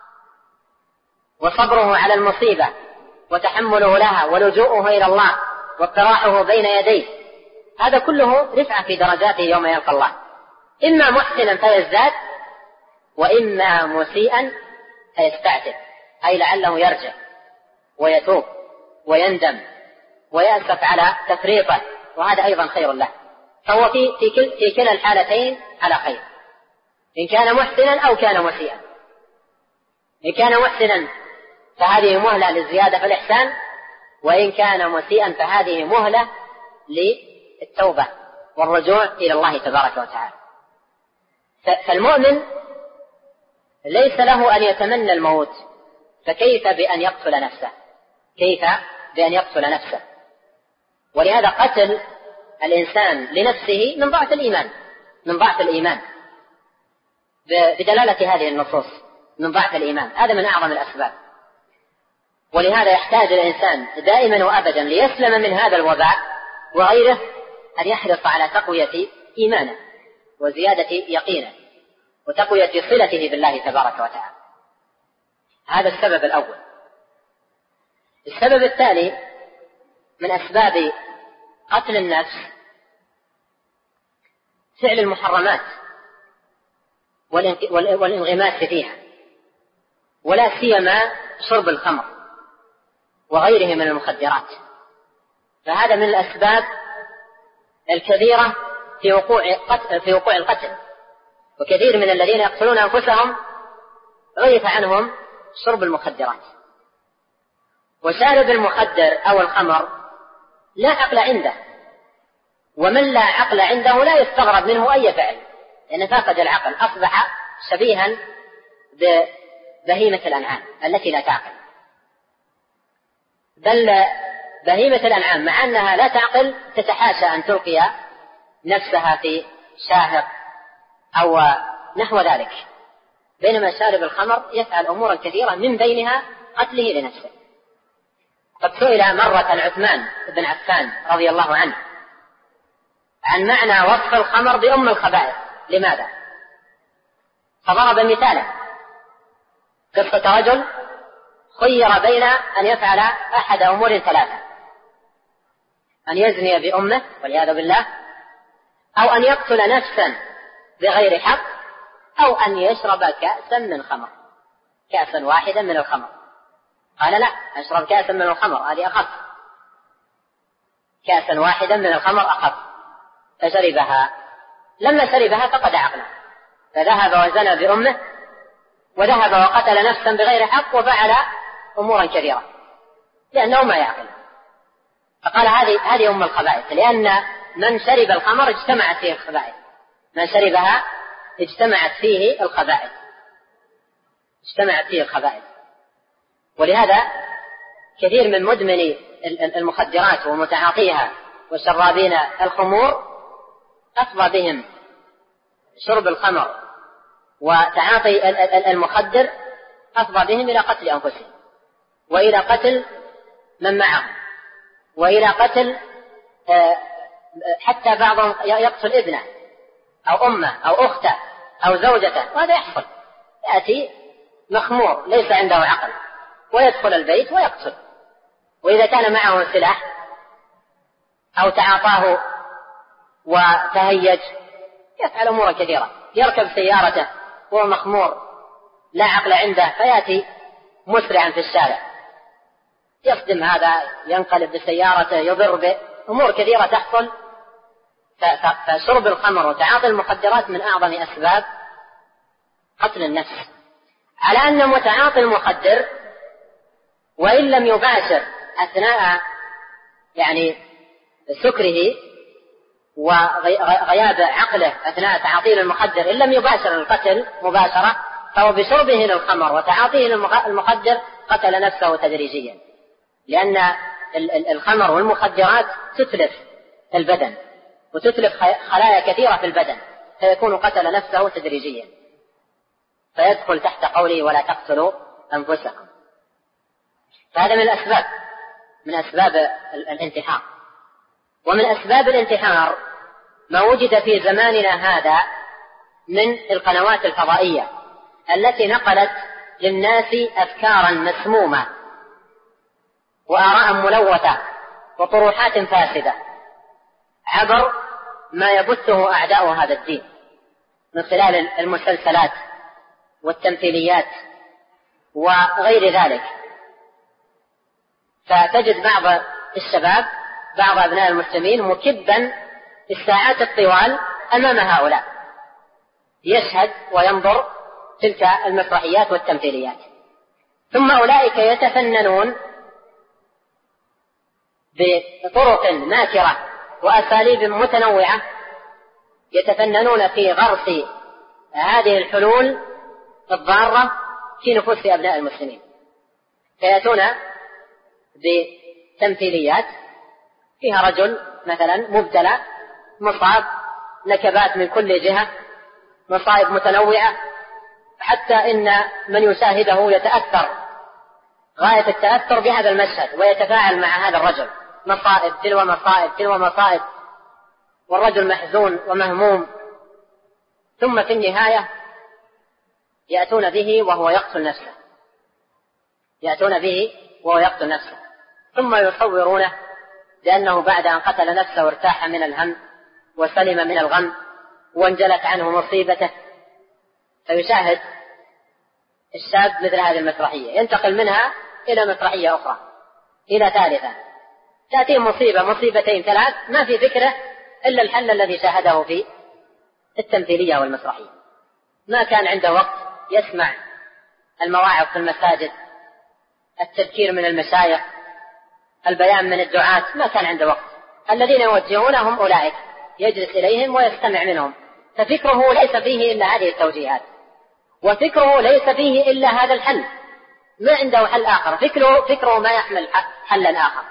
وصبره على المصيبة وتحمله لها ولجوءه إلى الله واقتراحه بين يديه، هذا كله رفعة في درجاته يوم يلقى الله. إما محسنا فيزداد، وإما مسيئا فيستعتب، أي لعله يرجع ويتوب ويندم ويأسف على تفريطه، وهذا أيضا خير له. فهو في كلا الحالتين على خير، إن كان محسنا أو كان مسيئا. إن كان محسنا فهذه مهلة للزيادة في الإحسان، وإن كان مسيئا فهذه مهلة للتوبة والرجوع إلى الله تبارك وتعالى. فالمؤمن ليس له أن يتمنى الموت، فكيف بأن يقتل نفسه؟ كيف بأن يقتل نفسه؟ ولهذا قتل الإنسان لنفسه من ضعف الإيمان بدلالة هذه النصوص، من ضعف الإيمان، هذا من أعظم الأسباب. ولهذا يحتاج الإنسان دائما وأبدا ليسلم من هذا الوباء وغيره أن يحرص على تقوية إيمانه وزيادة يقينه وتقوية صلته بالله تبارك وتعالى. هذا السبب الأول. السبب الثاني من أسباب قتل النفس فعل المحرمات والانغماس فيها، ولا سيما شرب الخمر وغيره من المخدرات. فهذا من الأسباب الكبيرة في وقوع القتل. وكثير من الذين يقتلون أنفسهم عرف عنهم شرب المخدرات. وشارب المخدر أو الخمر لا عقل عنده، ومن لا عقل عنده لا يستغرب منه أي فعل، لأنه فاقد العقل، أصبح شبيها ببهيمة الأنعام التي لا تعقل. بل بهيمة الأنعام مع أنها لا تعقل تتحاشى أن تلقي نفسها في شاهق أو نحو ذلك، بينما شارب الخمر يفعل أمورا كثيرة من بينها قتله لنفسه. قد سئل مرة عثمان بن عفان رضي الله عنه عن معنى وصف الخمر بأم الخبائث، لماذا؟ فضرب مثالا، قصة رجل خير بين أن يفعل أحد أمور ثلاثة: أن يزني بأمه والعياذ بالله، أو أن يقتل نفسا بغير حق، أو أن يشرب كأسا من خمر، كأسا واحدا من الخمر. قال لا، أشرب كأسا من الخمر، هذه أخف، كأسا واحدا من الخمر أخف. فشربها، لما شربها فقد عقله، فذهب وزنى بأمه، وذهب وقتل نفسا بغير حق، وفعل أمورا كثيرة لأنه ما يعقل. فقال هذه أم الخبائث، لأن من شرب الخمر اجتمعت فيه الخبائث، من شربها اجتمعت فيه الخبائث، اجتمعت فيه الخبائث. ولهذا كثير من مدمني المخدرات ومتعاطيها وشرابين الخمور أفضى بهم شرب الخمر وتعاطي المخدر، أفضى بهم إلى قتل أنفسهم، وإلى قتل من معهم، وإلى قتل حتى بعضهم يقتل ابنه أو أمه أو أخته أو زوجته. وهذا يحصل، يأتي مخمور ليس عنده عقل ويدخل البيت ويقتل، وإذا كان معه سلاح أو تعاطاه وتهيج يفعل أمورا كثيرة. يركب سيارته وهو مخمور لا عقل عنده، فيأتي مسرعا في الشارع، يصدم هذا، ينقلب بسيارته، يضر به، أمور كثيرة تحصل. فشرب الخمر وتعاطي المخدرات من أعظم أسباب قتل النفس. على أن متعاطي المخدر وإن لم يباشر أثناء سكره وغياب عقله أثناء تعاطيه المخدر، إن لم يباشر القتل مباشرة، فهو بشربه للخمر وتعاطيه المخدر قتل نفسه تدريجيا، لأن الخمر والمخدرات تتلف البدن وتتلف خلايا كثيرة في البدن، فيكون قتل نفسه تدريجيا، فيدخل تحت قوله ولا تقتلوا أنفسكم. فهذا من أسباب الانتحار. ومن أسباب الانتحار ما وجد في زماننا هذا من القنوات الفضائية التي نقلت للناس أفكارا مسمومة وآراء ملوثة وطروحات فاسدة عبر ما يبثه أعداء هذا الدين من خلال المسلسلات والتمثيليات وغير ذلك. فتجد بعض الشباب، بعض أبناء المسلمين مكبا الساعات الطوال أمام هؤلاء، يشهد وينظر تلك المسرحيات والتمثيليات، ثم أولئك يتفننون بطرق ناكرة وأساليب متنوعة، يتفننون في غرس هذه الحلول الضارة في نفوس أبناء المسلمين، فيأتون بتمثيليات فيها رجل مثلا مبتلى مصاب، نكبات من كل جهة، مصائب متنوعة، حتى إن من يشاهده يتأثر غاية التأثر بهذا المشهد ويتفاعل مع هذا الرجل، مصائب تلو مصائب تلو مصائب، والرجل محزون ومهموم، ثم في النهاية يأتون به وهو يقتل نفسه، يأتون به وهو يقتل نفسه، ثم يصورونه لأنه بعد أن قتل نفسه ارتاح من الهم وسلم من الغم وانجلت عنه مصيبته. فيشاهد الشاب مثل هذه المسرحية، ينتقل منها إلى مسرحية أخرى، إلى ثالثة، تأتي مصيبة مصيبتين ثلاث ما في فكرة إلا الحل الذي شاهده في التمثيلية والمسرحية. ما كان عنده وقت يسمع المواعظ في المساجد، التذكير من المشايخ، البيان من الدعاة، ما كان عنده وقت. الذين يوجهونهم أولئك يجلس إليهم ويستمع منهم، ففكره ليس فيه إلا هذه التوجيهات، وفكره ليس فيه إلا هذا الحل، ما عنده حل آخر. فكره ما يحمل حلا آخر.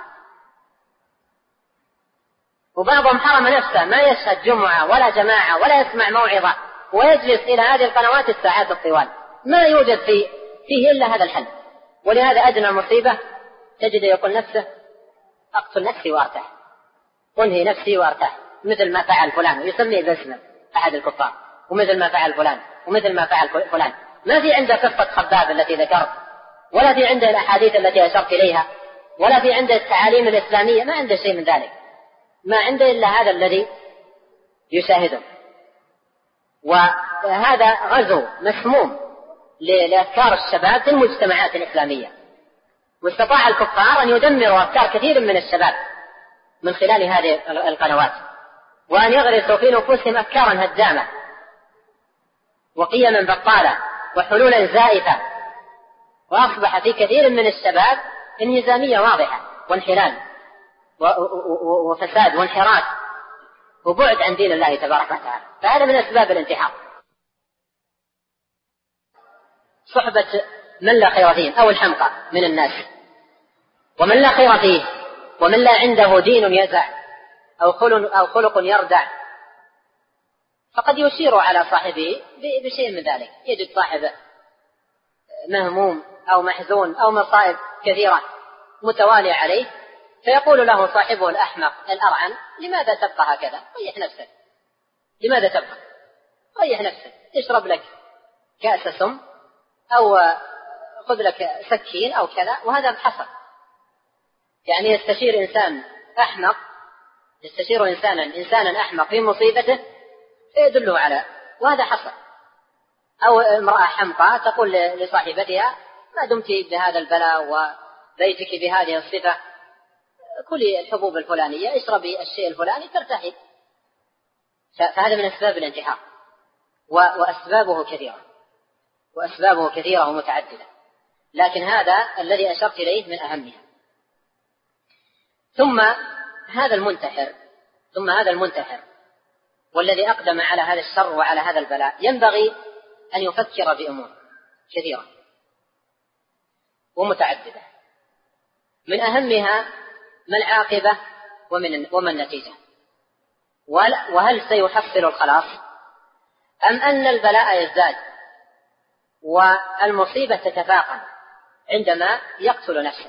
وبعضهم حرم نفسه، ما يشهد جمعة ولا جماعة ولا يسمع موعظة، ويجلس إلى هذه القنوات الساعات الطوال، ما يوجد فيه إلا هذا الحل. ولهذا أدنى مصيبة تجد يقول نفسه أقتل نفسي وأرتاح، أنهي نفسي وأرتاح، مثل ما فعل فلان، يسميه باسمه أحد الكفار، ومثل ما فعل فلان، ومثل ما فعل فلان. ما في عنده قصة خباب التي ذكرت، ولا في عنده الأحاديث التي أشرت إليها، ولا في عنده التعاليم الإسلامية، ما عنده شيء من ذلك. ما عنده إلا هذا الذي يشاهده. وهذا غزو مسموم لأفكار الشباب في المجتمعات الإسلامية، واستطاع الكفار أن يدمروا أفكار كثير من الشباب من خلال هذه القنوات، وأن يغرسوا في نفوسهم أفكارا هدامة وقيما بطالة وحلولا زائفة، وأصبح في كثير من الشباب انهزامية واضحة وانحلال وفساد وانحراف وبعد عن دين الله تبارك وتعالى. فهذا من أسباب الانتحار. صحبة من لا خير فيه أو الحمقى من الناس، ومن لا خير فيه، ومن لا عنده دين يزع أو خلق يردع، فقد يشير على صاحبه بشيء من ذلك. يجد صاحبه مهموم أو محزون أو مصائب كثيرة متوالية عليه، فيقول له صاحبه الأحمق الأرعن: لماذا تبقى هكذا؟ ريح نفسك. لماذا تبقى؟ ريح نفسك، اشرب لك كأس سم، أو خذ لك سكين أو كذا. وهذا بحصر، يعني يستشير إنسان أحمق، يستشير إنسانا أحمق في مصيبته فيدله على، وهذا حصر. أو امرأة حمقى تقول لصاحبتها: ما دمت بهذا البلاء وبيتك بهذه الصفة، كلي الحبوب الفلانية، اشربي الشيء الفلاني ترتاحي. فهذا من أسباب الانتحار، وأسبابه كثيرة ومتعددة، لكن هذا الذي أشرت إليه من أهمها. ثم هذا المنتحر والذي أقدم على هذا الشر وعلى هذا البلاء ينبغي أن يفكر بأمور كثيرة ومتعددة، من أهمها ما العاقبة وما النتيجة، وهل سيحصل الخلاص أم أن البلاء يزداد والمصيبة تتفاقم عندما يقتل نفسه.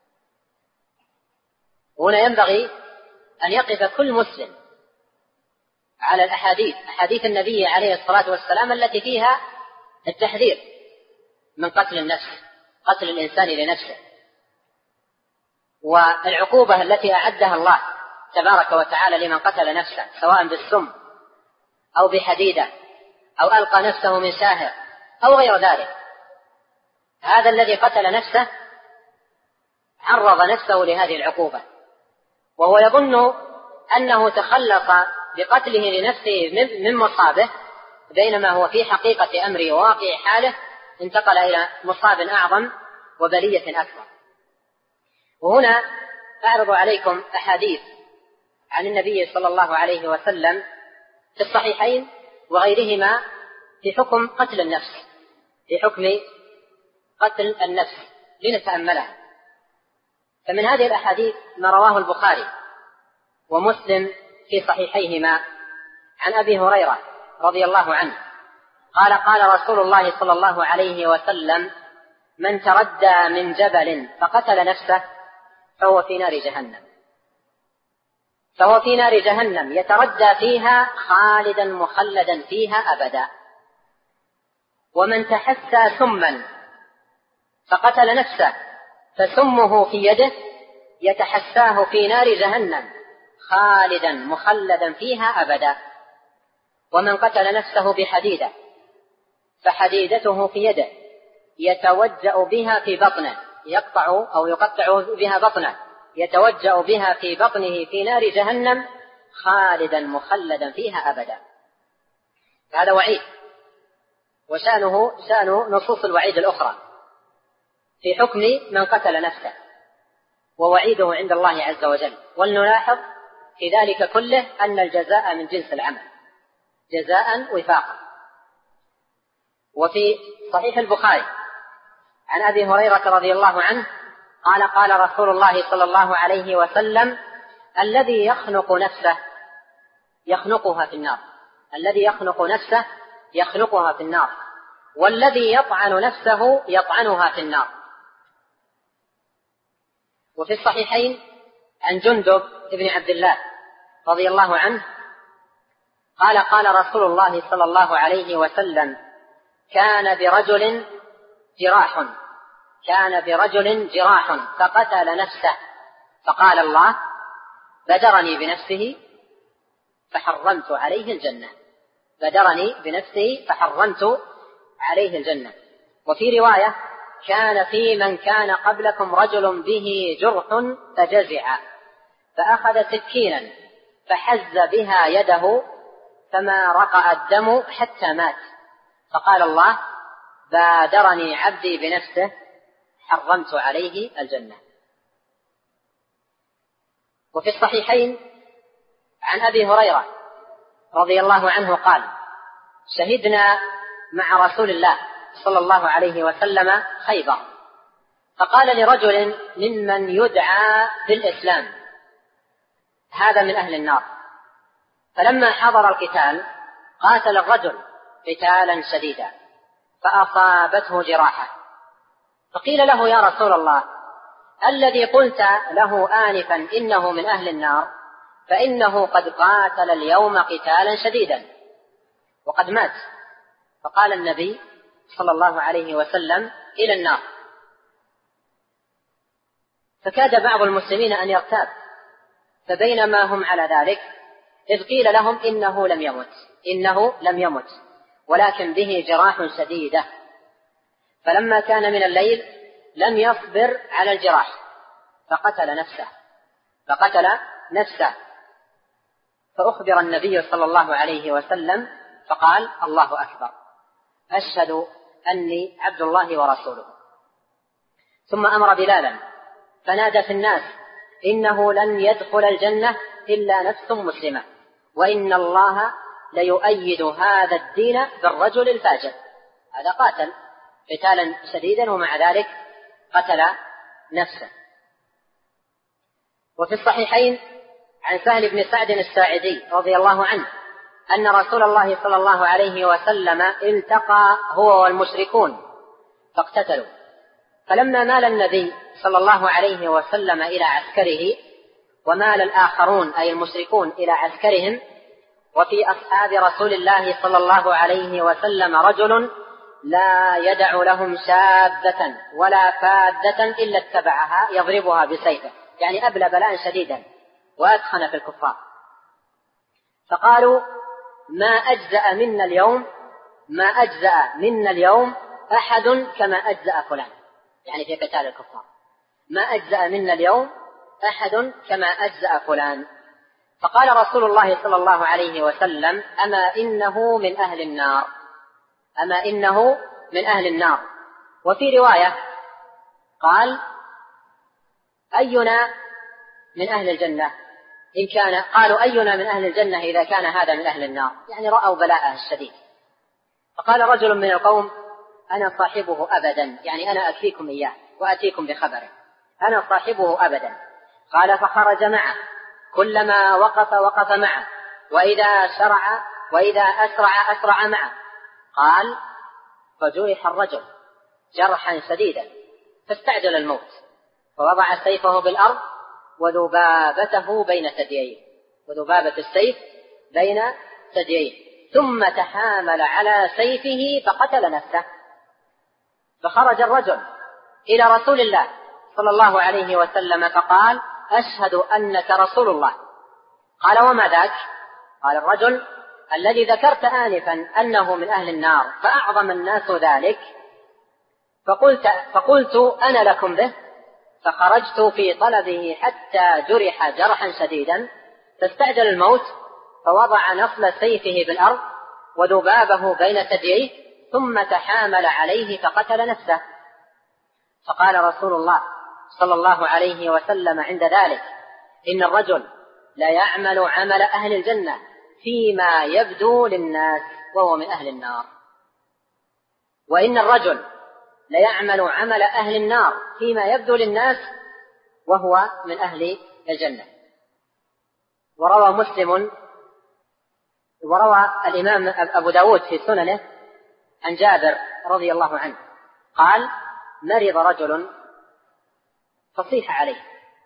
هنا ينبغي أن يقف كل مسلم على أحاديث النبي عليه الصلاة والسلام التي فيها التحذير من قتل النفس، قتل الإنسان لنفسه، والعقوبة التي أعدها الله تبارك وتعالى لمن قتل نفسه، سواء بالسم أو بحديدة أو ألقى نفسه من شاهر أو غير ذلك. هذا الذي قتل نفسه عرض نفسه لهذه العقوبة، وهو يظن أنه تخلص بقتله لنفسه من مصابه، بينما هو في حقيقة أمره وواقع حاله انتقل إلى مصاب أعظم وبلية أكبر. وهنا أعرض عليكم أحاديث عن النبي صلى الله عليه وسلم في الصحيحين وغيرهما في حكم قتل النفس، في حكم قتل النفس، لنتأملها. فمن هذه الأحاديث ما رواه البخاري ومسلم في صحيحيهما عن أبي هريرة رضي الله عنه قال: قال رسول الله صلى الله عليه وسلم: من تردى من جبل فقتل نفسه فهو في نار جهنم يتردى فيها خالدا مخلدا فيها أبدا. ومن تحسى سما فقتل نفسه فسمه في يده يتحساه في نار جهنم خالدا مخلدا فيها أبدا. ومن قتل نفسه بحديدة فحديدته في يده يتوجأ بها في بطنه يقطع أو يقطع بها بطنه يتوجأ بها في بطنه في نار جهنم خالدا مخلدا فيها أبدا. هذا وعيد، وشأنه شأن نصوص الوعيد الأخرى في حكم من قتل نفسه، ووعيده عند الله عز وجل. ولنلاحظ في ذلك كله أن الجزاء من جنس العمل، جزاء وفاقا. وفي صحيح البخاري عن أبي هريرة رضي الله عنه قال قال رسول الله صلى الله عليه وسلم: الذي يخنق نفسه يخنقها في النار، الذي يخنق نفسه يخنقها في النار، والذي يطعن نفسه يطعنها في النار. وفي الصحيحين عن جندب بن عبد الله رضي الله عنه قال قال رسول الله صلى الله عليه وسلم: كان برجل جراح فقتل نفسه، فقال الله: بدرني بنفسه فحرمت عليه الجنة، بدرني بنفسه فحرمت عليه الجنة. وفي رواية: كان في من كان قبلكم رجل به جرح فجزع فأخذ سكينا فحز بها يده فما رقأ الدم حتى مات، فقال الله: بادرني عبدي بنفسه حرمت عليه الجنة. وفي الصحيحين عن أبي هريرة رضي الله عنه قال: شهدنا مع رسول الله صلى الله عليه وسلم خيبر، فقال لرجل ممن يدعى بالإسلام: هذا من أهل النار. فلما حضر القتال قاتل الرجل قتالا شديدا فأصابته جراحة، فقيل له: يا رسول الله، الذي قلت له آنفا إنه من أهل النار فإنه قد قاتل اليوم قتالا شديدا وقد مات. فقال النبي صلى الله عليه وسلم: إلى النار. فكاد بعض المسلمين أن يرتاب، فبينما هم على ذلك إذ قيل لهم: إنه لم يمت ولكن به جراح شديدة. فلما كان من الليل لم يصبر على الجراح فقتل نفسه. فأخبر النبي صلى الله عليه وسلم فقال: الله أكبر، أشهد أني عبد الله ورسوله. ثم أمر بلالا فنادى في الناس: إنه لن يدخل الجنة إلا نفس مسلمة، وإن الله ليؤيد هذا الدين بالرجل الفاجر. هذا قاتل قتالا شديدا ومع ذلك قتل نفسه. وفي الصحيحين عن سهل بن سعد الساعدي رضي الله عنه أن رسول الله صلى الله عليه وسلم التقى هو والمشركون فاقتتلوا، فلما مال النبي صلى الله عليه وسلم إلى عسكره ومال الآخرون أي المشركون إلى عسكرهم، وفي أصحاب رسول الله صلى الله عليه وسلم رجل لا يدع لهم شاذة ولا فادة إلا اتبعها يضربها بسيفه، يعني أبلى بلاء شديدا وأدخن في الكفار. فقالوا: ما أجزأ منا اليوم أحد كما أجزأ فلان، يعني في قتال الكفار، ما أجزأ منا اليوم أحد كما أجزأ فلان. فقال رسول الله صلى الله عليه وسلم: أما إنه من أهل النار. وفي رواية قال: أينا من أهل الجنة إن كان، قالوا: أينا من أهل الجنة إذا كان هذا من أهل النار، يعني رأوا بلاءه الشديد. فقال رجل من القوم: أنا صاحبه أبدا، يعني أنا أكفيكم إياه وأتيكم بخبره، أنا صاحبه أبدا. قال: فخرج معه، كلما وقف معه، وإذا أسرع معه. قال: فجرح الرجل جرحا شديدا فاستعجل الموت، فوضع سيفه بالأرض وذبابته بين ثدييه، وذبابة السيف بين ثدييه، ثم تحامل على سيفه فقتل نفسه. فخرج الرجل إلى رسول الله صلى الله عليه وسلم فقال: أشهد أنك رسول الله. قال: وما ذاك؟ قال الرجل الذي ذكرت آنفا أنه من أهل النار، فأعظم الناس ذلك. فقلت أنا لكم به، فخرجت في طلبه حتى جرح جرحا شديدا، فاستعجل الموت فوضع نصل سيفه بالأرض وذبابه بين ثدييه، ثم تحامل عليه فقتل نفسه. فقال رسول الله صلى الله عليه وسلم عند ذلك: إن الرجل لا يعمل عمل أهل الجنة فيما يبدو للناس وهو من أهل النار، وإن الرجل لا يعمل عمل أهل النار فيما يبدو للناس وهو من أهل الجنة. وروى الإمام أبو داود في سننه عن جابر رضي الله عنه قال: مرض رجل فصيح عليه،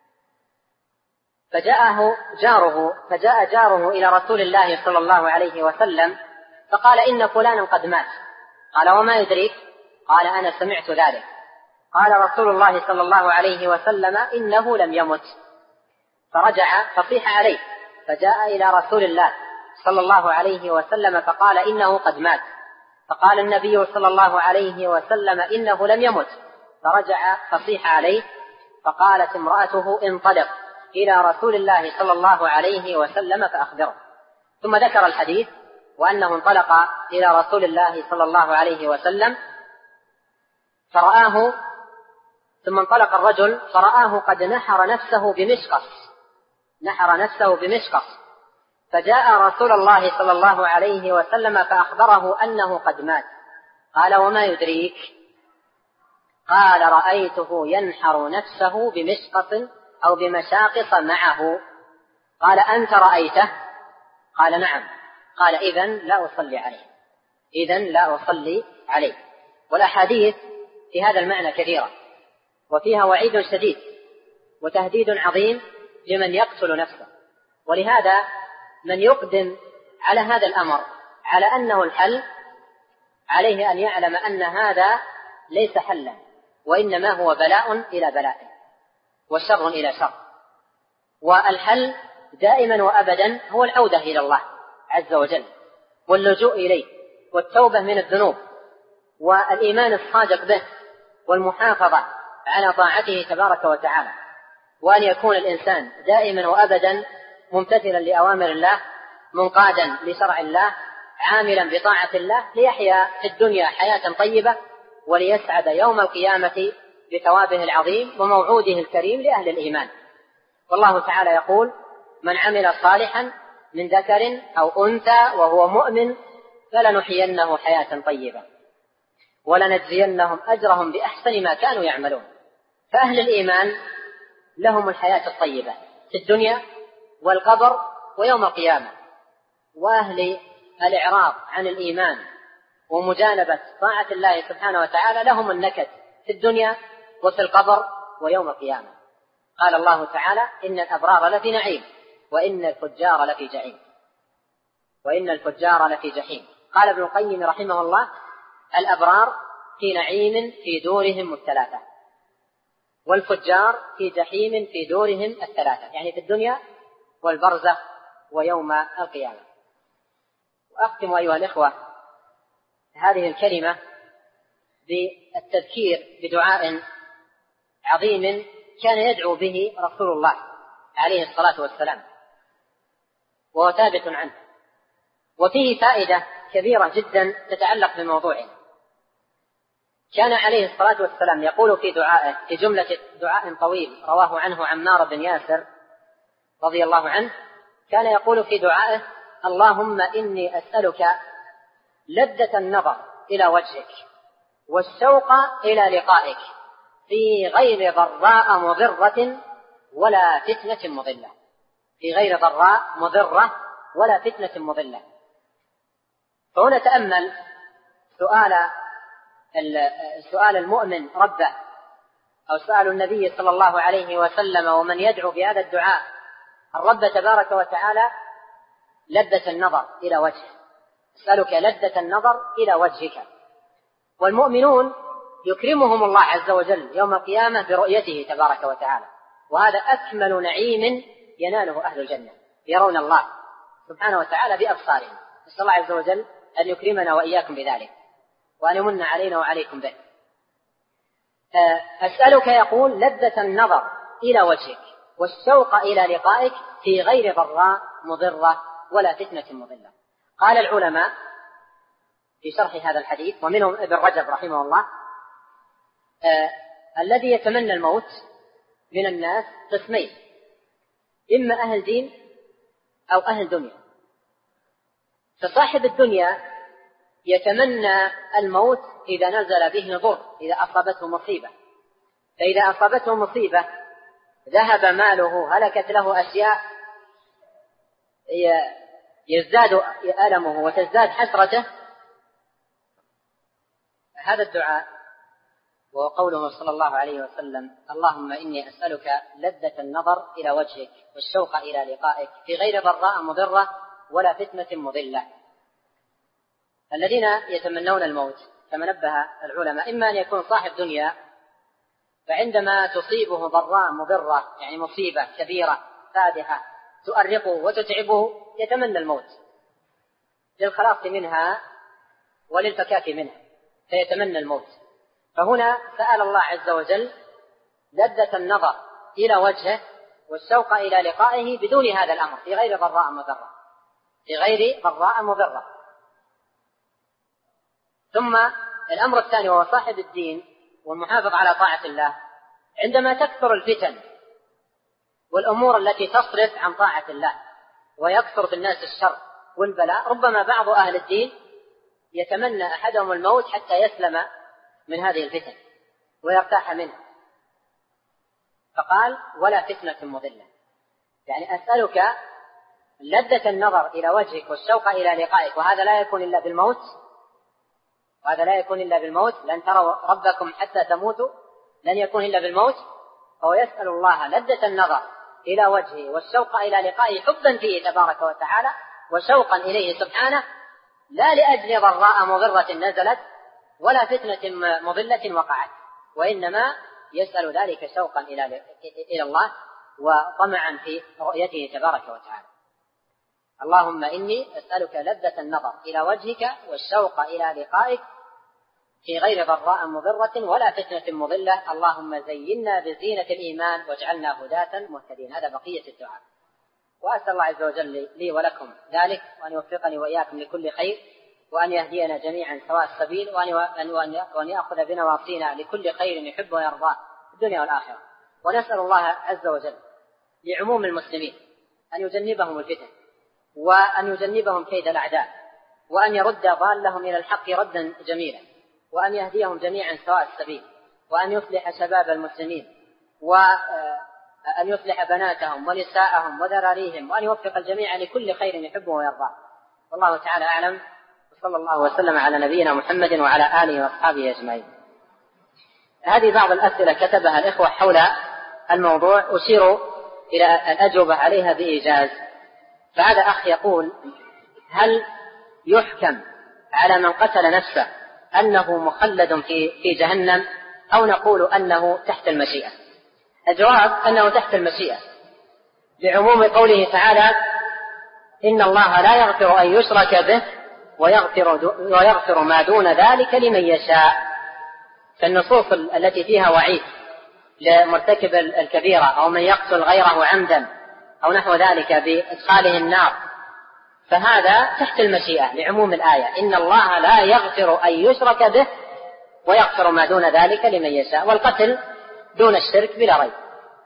فجاء جاره إلى رسول الله صلى الله عليه وسلم فقال: إن فلانا قد مات. قال: وما يدريك؟ قال: أنا سمعت ذلك. قال رسول الله صلى الله عليه وسلم: إنه لم يمت. فرجع فصيح عليه، فجاء إلى رسول الله صلى الله عليه وسلم فقال: إنه قد مات. فقال النبي صلى الله عليه وسلم: إنه لم يمت. فرجع فصيح عليه، فقالت امرأته: انطلق إلى رسول الله صلى الله عليه وسلم فأخبره. ثم ذكر الحديث وأنه انطلق إلى رسول الله صلى الله عليه وسلم فرآه، ثم انطلق الرجل فرآه قد نحر نفسه بمشقص، فجاء رسول الله صلى الله عليه وسلم فأخبره أنه قد مات. قال: وما يدريك؟ قال: رأيته ينحر نفسه بمشقص أو بمشاقص معه. قال: أنت رأيته؟ قال: نعم. قال: إذن لا أصلي عليه. والأحاديث في هذا المعنى كثيرة، وفيها وعيد شديد وتهديد عظيم لمن يقتل نفسه. ولهذا من يقدم على هذا الأمر على أنه الحل عليه أن يعلم أن هذا ليس حلا، وإنما هو بلاء إلى بلاء وشر إلى شر. والحل دائما وأبدا هو العودة إلى الله عز وجل واللجوء إليه والتوبة من الذنوب والإيمان الصادق به والمحافظة على طاعته تبارك وتعالى، وأن يكون الإنسان دائما وأبدا ممتثلا لأوامر الله، منقادا لشرع الله، عاملا بطاعة الله، ليحيا في الدنيا حياة طيبة وليسعد يوم القيامة بثوابه العظيم وموعوده الكريم لأهل الإيمان. والله تعالى يقول: من عمل صالحا من ذكر أو أنثى وهو مؤمن فلنحيينه حياة طيبة ولنجزينهم أجرهم بأحسن ما كانوا يعملون. فأهل الإيمان لهم الحياة الطيبة في الدنيا والقبر ويوم القيامة، وأهل الإعراض عن الإيمان ومجانبة طاعة الله سبحانه وتعالى لهم النكد في الدنيا وفي القبر ويوم القيامة. قال الله تعالى: إن الأبرار لفي نعيم وإن الفجار لفي جحيم. قال ابن القيم رحمه الله: الأبرار في نعيم في دورهم الثلاثة، والفجار في جحيم في دورهم الثلاثة، يعني في الدنيا والبرزخ ويوم القيامة. وأختم أيها الإخوة هذه الكلمة بالتذكير بدعاء عظيم كان يدعو به رسول الله عليه الصلاة والسلام، وهو ثابت عنه، وفيه فائدة كبيرة جدا تتعلق بموضوعنا. كان عليه الصلاة والسلام يقول في دعائه، في جملة دعاء طويل رواه عنه عمار بن ياسر رضي الله عنه، كان يقول في دعائه: اللهم إني أسألك لذة النظر إلى وجهك والشوق إلى لقائك في غير ضراء مضرة ولا فتنة مضلة. في غير ضراء مضرة ولا فتنة مضلة. فهنا تأمل سؤال المؤمن ربه، أو سؤال النبي صلى الله عليه وسلم ومن يدعو بهذا الدعاء الرب تبارك وتعالى: لذة النظر إلى وجهه، أسألك لذة النظر إلى وجهك. والمؤمنون يكرمهم الله عز وجل يوم القيامة برؤيته تبارك وتعالى، وهذا أكمل نعيم يناله أهل الجنة، يرون الله سبحانه وتعالى بأبصارهم. نسأل الله عز وجل أن يكرمنا وإياكم بذلك، وأن يمن علينا وعليكم به. أسألك يقول لذة النظر إلى وجهك والشوق إلى لقائك في غير ضراء مضرة ولا فتنة مضلة. قال العلماء في شرح هذا الحديث ومنهم ابن رجب رحمه الله الذي يتمنى الموت من الناس قسمين: إما أهل دين أو أهل دنيا. فصاحب الدنيا يتمنى الموت إذا نزل به ضر، إذا أصابته مصيبة، فإذا أصابته مصيبة ذهب ماله، هلكت له أشياء، يزداد ألمه وتزداد حسرته. هذا الدعاء وهو قوله صلى الله عليه وسلم: اللهم إني أسألك لذة النظر إلى وجهك والشوق إلى لقائك في غير ضراء مضرة ولا فتنة مضلة. الذين يتمنون الموت كما نبه العلماء إما أن يكون صاحب دنيا، فعندما تصيبه ضراء مضرة يعني مصيبة كبيرة فادحة تؤرقه وتتعبه يتمنى الموت للخلاص منها وللفكاك منها، فيتمنى الموت. فهنا سأل الله عز وجل لذة النظر إلى وجهه والشوق إلى لقائه بدون هذا الأمر، في غير ضراء مضرة، في غير ضراء مضرة. ثم الأمر الثاني وهو صاحب الدين والمحافظ على طاعة الله، عندما تكثر الفتن والأمور التي تصرف عن طاعة الله ويكثر في الناس الشر والبلاء، ربما بعض أهل الدين يتمنى أحدهم الموت حتى يسلم من هذه الفتن ويرتاح منها. فقال: ولا فتنة مضلة، يعني أسألك لذة النظر إلى وجهك والشوق إلى لقائك، وهذا لا يكون إلا بالموت، وهذا لا يكون إلا بالموت، لن تروا ربكم حتى تموتوا، لن يكون إلا بالموت. فهو يسأل الله لذة النظر إلى وجهه والشوق إلى لقائه حبا فيه تبارك وتعالى وشوقا إليه سبحانه، لا لأجل ضراء مضرة نزلت ولا فتنة مضلة وقعت، وإنما يسأل ذلك شوقا إلى الله وطمعا في رؤيته تبارك وتعالى. اللهم إني أسألك لذة النظر إلى وجهك والشوق إلى لقائك في غير ضراء مضرة ولا فتنة مضلة، اللهم زينا بزينة الإيمان واجعلنا هداة مهتدين. هذا بقية الدعاء، وأسأل الله عز وجل لي ولكم ذلك، وأن يوفقني وإياكم لكل خير، وأن يهدينا جميعا سواء السبيل، وأن يأخذ بنواصينا لكل خير يحب ويرضاه في الدنيا والآخرة. ونسأل الله عز وجل لعموم المسلمين أن يجنبهم الفتن وأن يجنبهم كيد الأعداء، وأن يرد ضالهم إلى الحق ردا جميلا، وأن يهديهم جميعا سواء السبيل، وأن يصلح شباب المسلمين، وأن يصلح بناتهم ونساءهم وذراريهم، وأن يوفق الجميع لكل خير يحبه ويرضاه. والله تعالى أعلم، وصلى الله وسلم على نبينا محمد وعلى آله وأصحابه أجمعين. هذه بعض الأسئلة كتبها الإخوة حول الموضوع، أشير إلى الأجوبة عليها بإيجاز. فهذا أخ يقول: هل يحكم على من قتل نفسه أنه مخلد في جهنم، أو نقول أنه تحت المشيئة؟ الجواب أنه تحت المشيئة، لعموم قوله تعالى: إن الله لا يغفر أن يشرك به ويغفر ما دون ذلك لمن يشاء. فالنصوص التي فيها وعيد لمرتكب الكبيرة أو من يقتل غيره عمدا أو نحو ذلك بإدخاله النار، فهذا تحت المشيئة لعموم الآية: إن الله لا يغفر أن يشرك به ويغفر ما دون ذلك لمن يشاء، والقتل دون الشرك بلا ريب.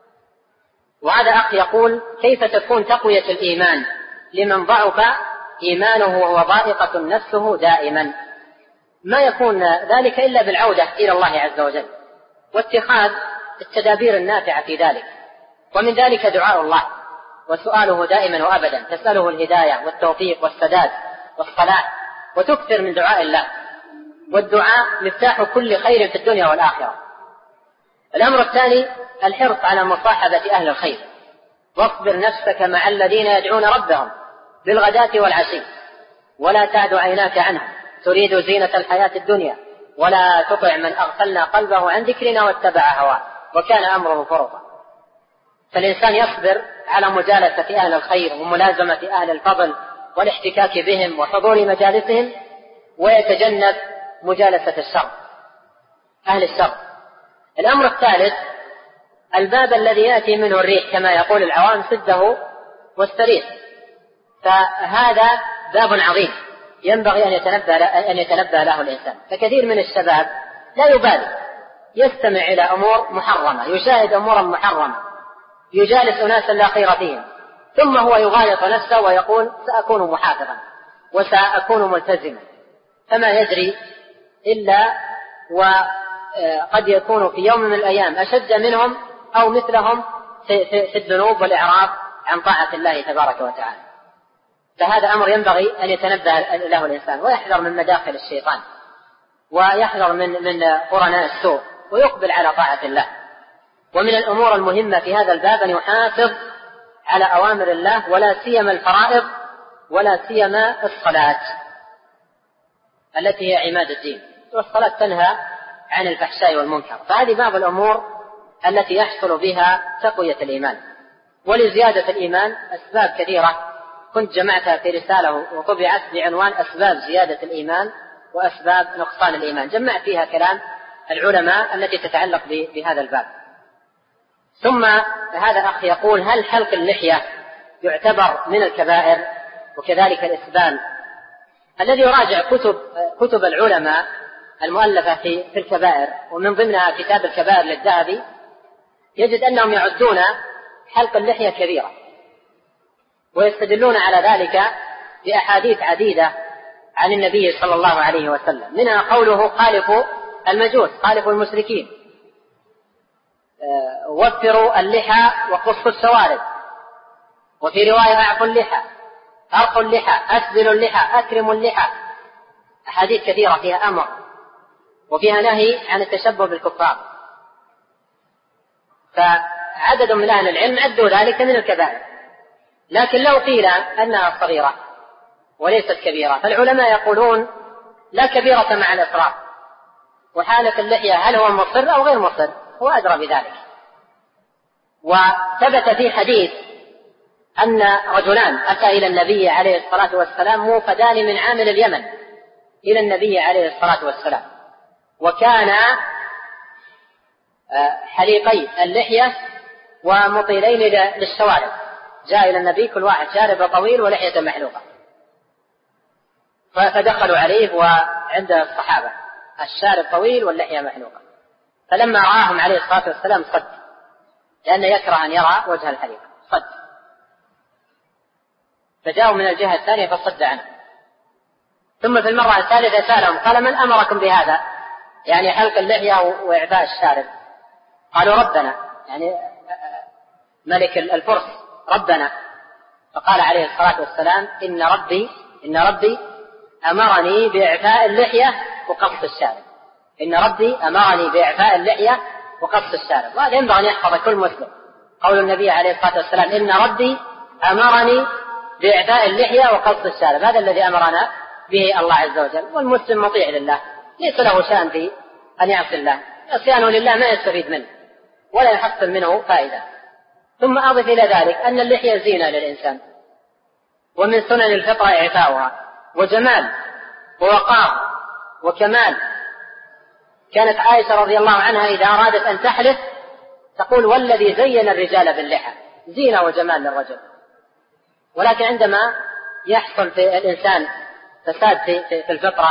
وهذا أخ يقول: كيف تكون تقوية الإيمان لمن ضعف إيمانه وهو ضائقة نفسه دائما؟ ما يكون ذلك إلا بالعودة إلى الله عز وجل واتخاذ التدابير النافعة في ذلك، ومن ذلك دعاء الله وسؤاله دائما وأبدا، تسأله الهداية والتوفيق والسداد والصلاح، وتكثر من دعاء الله، والدعاء مفتاح كل خير في الدنيا والآخرة. الأمر الثاني الحرص على مصاحبة أهل الخير، واصبر نفسك مع الذين يدعون ربهم بالغداة والعشي ولا تعد عيناك عنهم تريد زينة الحياة الدنيا ولا تطع من أغفلنا قلبه عن ذكرنا واتبع هواه وكان أمره فرطا. فالإنسان يصبر على مجالسة أهل الخير وملازمة أهل الفضل والاحتكاك بهم وحضور مجالسهم، ويتجنب مجالسة الشر أهل الشر. الأمر الثالث الباب الذي يأتي منه الريح كما يقول العوام سده واستريح، فهذا باب عظيم ينبغي أن يتنبه له الإنسان. فكثير من الشباب لا يبالي، يستمع إلى أمور محرمة، يشاهد أمورا محرمة، يجالس أناسا لا خير فيهم، ثم هو يغالط نفسه ويقول سأكون محافظا وسأكون ملتزما، فما يدري إلا وقد يكون في يوم من الأيام أشد منهم أو مثلهم في الذنوب والإعراض عن طاعة الله تبارك وتعالى. فهذا أمر ينبغي أن يتنبه له الإنسان، ويحذر من مداخل الشيطان، ويحذر من قرناء السوء، ويقبل على طاعة الله. ومن الأمور المهمة في هذا الباب أن يحافظ على أوامر الله، ولا سيما الفرائض، ولا سيما الصلاة التي هي عماد الدين، والصلاة تنهى عن الفحشاء والمنكر. فهذه بعض الأمور التي يحصل بها تقوية الإيمان. ولزيادة الإيمان أسباب كثيرة كنت جمعتها في رسالة وطبعت بعنوان أسباب زيادة الإيمان وأسباب نقصان الإيمان، جمعت فيها كلام العلماء التي تتعلق بهذا الباب. ثم هذا أخ يقول: هل حلق اللحية يعتبر من الكبائر؟ وكذلك الإسبال. الذي يراجع كتب العلماء المؤلفة في الكبائر، ومن ضمنها كتاب الكبائر للذهبي، يجد أنهم يعدون حلق اللحية كبيرة، ويستدلون على ذلك بأحاديث عديدة عن النبي صلى الله عليه وسلم، منها قوله: خالفوا المجوس، خالفوا المشركين، وفروا اللحى وقصوا الشوارب، وفي رواية: أعفوا اللحى، أرقوا اللحى، أسبلوا اللحى، أكرموا اللحى. أحاديث كثيرة فيها أمر وفيها نهي عن التشبه بالكفار. فعدد من أهل العلم عدوا ذلك من الكبائر، لكن لو قيل أنها صغيرة وليست كبيرة، فالعلماء يقولون لا كبيرة مع الإصرار، وحالق اللحية هل هو مصر أو غير مصر هو أدرى بذلك. وثبت في حديث أن رجلان أتى إلى النبي عليه الصلاة والسلام موفدان من عامل اليمن إلى النبي عليه الصلاة والسلام، وكان حليقي اللحية ومطيلين للشوارب. جاء إلى النبي كل واحد شارب طويل ولحية محلوقة، فدخلوا عليه وعند الصحابة الشارب طويل واللحية محلوقة، فلما رآهم عليه الصلاة والسلام صد، لأنه يكره أن يرى وجه الحليق، صد، فجاءوا من الجهة الثانية فصد عنه. ثم في المرة الثالثة سألهم قال: من أمركم بهذا؟ يعني حلق اللحية وإعفاء الشارب. قالوا: ربنا، يعني ملك الفرس، ربنا. فقال عليه الصلاة والسلام: إن ربي أمرني بإعفاء اللحية وقص الشارب. إن ربي أمرني بإعفاء اللحية وقص الشارب. وهذا ينبغي أن يحفظ كل مسلم، قول النبي عليه الصلاة والسلام: إن ربي أمرني بإعفاء اللحية وقص الشارب. هذا الذي أمرنا به الله عز وجل، والمسلم مطيع لله، ليس له شأن في أن يعصي الله، عصيانه لله ما يستفيد منه ولا يحصل منه فائدة. ثم أضف إلى ذلك أن اللحية زينة للإنسان، ومن سنن الفطرة إعفاؤها، وجمال ووقار وكمال. كانت عائشة رضي الله عنها إذا أرادت أن تحلف تقول: والذي زين الرجال باللحى، زينة وجمال للرجل. ولكن عندما يحصل في الإنسان فساد في الفطرة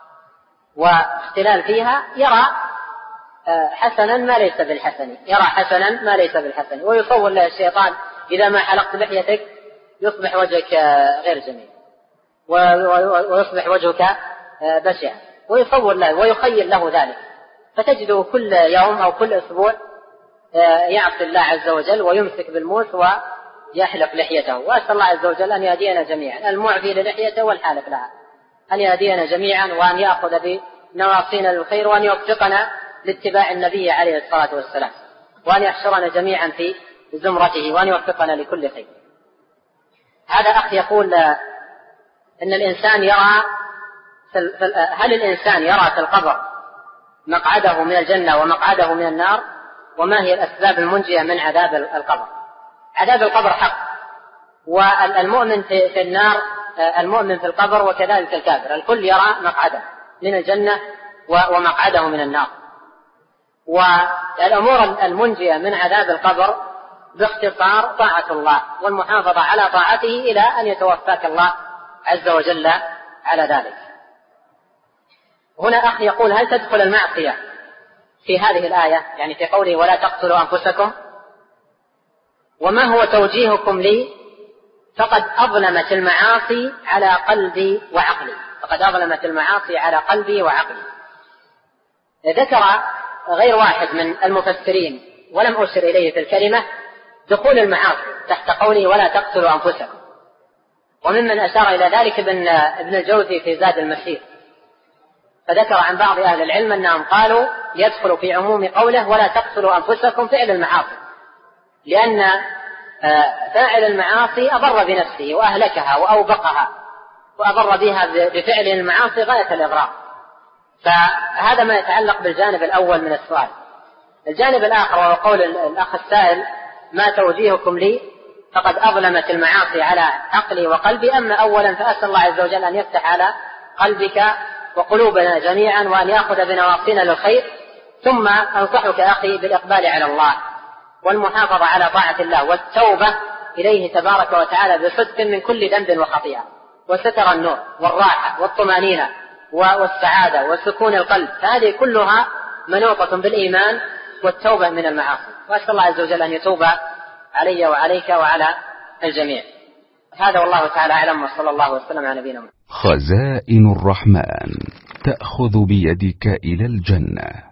واختلال فيها، يرى حسنا ما ليس بالحسن، يرى حسنا ما ليس بالحسن، ويصور له الشيطان: إذا ما حلقت لحيتك يصبح وجهك غير جميل، ويصبح وجهك بشع، ويصور له ويخيل له ذلك. فتجده كل يوم أو كل أسبوع يعصي الله عز وجل ويمسك بالموس ويحلق لحيته. وأسأل الله عز وجل أن يهدينا جميعا، المعفي للحيته والحالق لها، أن يهدينا جميعا، وأن يأخذ بنواصينا للخير، وأن يوفقنا لاتباع النبي عليه الصلاة والسلام، وأن يحشرنا جميعا في زمرته، وأن يوفقنا لكل خير. هذا أخ يقول: إن الإنسان يرى هل الإنسان يرى في القبر مقعده من الجنة ومقعده من النار؟ وما هي الأسباب المنجية من عذاب القبر؟ عذاب القبر حق، والمؤمن في النار، المؤمن في القبر، وكذلك الكافر، الكل يرى مقعده من الجنة ومقعده من النار. والأمور المنجية من عذاب القبر باختصار طاعة الله والمحافظة على طاعته إلى أن يتوفاك الله عز وجل على ذلك. هنا أخ يقول: هل تدخل المعصية في هذه الآية، يعني في قوله ولا تقتلوا أنفسكم؟ وما هو توجيهكم لي؟ فقد أظلمت المعاصي على قلبي وعقلي. فقد أظلمت المعاصي على قلبي وعقلي. ذكر غير واحد من المفسرين ولم أشر إليه في الكلمة دخول المعاصي تحت قوله ولا تقتلوا أنفسكم، وممن أشار إلى ذلك ابن الجوزي في زاد المسير، فذكر عن بعض أهل العلم أنهم قالوا يدخل في عموم قوله ولا تقتلوا أنفسكم فعل المعاصي، لأن فاعل المعاصي أضر بنفسه وأهلكها وأوبقها وأضر بها بفعل المعاصي غاية الإغراق. فهذا ما يتعلق بالجانب الأول من السؤال. الجانب الآخر وهو قول الأخ السائل: ما توجيهكم لي؟ فقد أظلمت المعاصي على عقلي وقلبي. أما أولا فأسأل الله عز وجل أن يفتح على قلبك وقلوبنا جميعا وأن يأخذ بنواصينا للخير. ثم أنصحك أخي بالإقبال على الله والمحافظة على طاعة الله والتوبة إليه تبارك وتعالى بصدق من كل ذنب وخطيئة، وستر النور والراحة والطمأنينة والسعادة وسكون القلب، فهذه كلها منوطة بالإيمان والتوبة من المعاصي. وأسأل الله عز وجل أن يتوب علي وعليك وعلى الجميع. هذا والله تعالى أعلم، وصلى الله وسلم على نبينا محمد. خزائن الرحمن تأخذ بيدك إلى الجنة.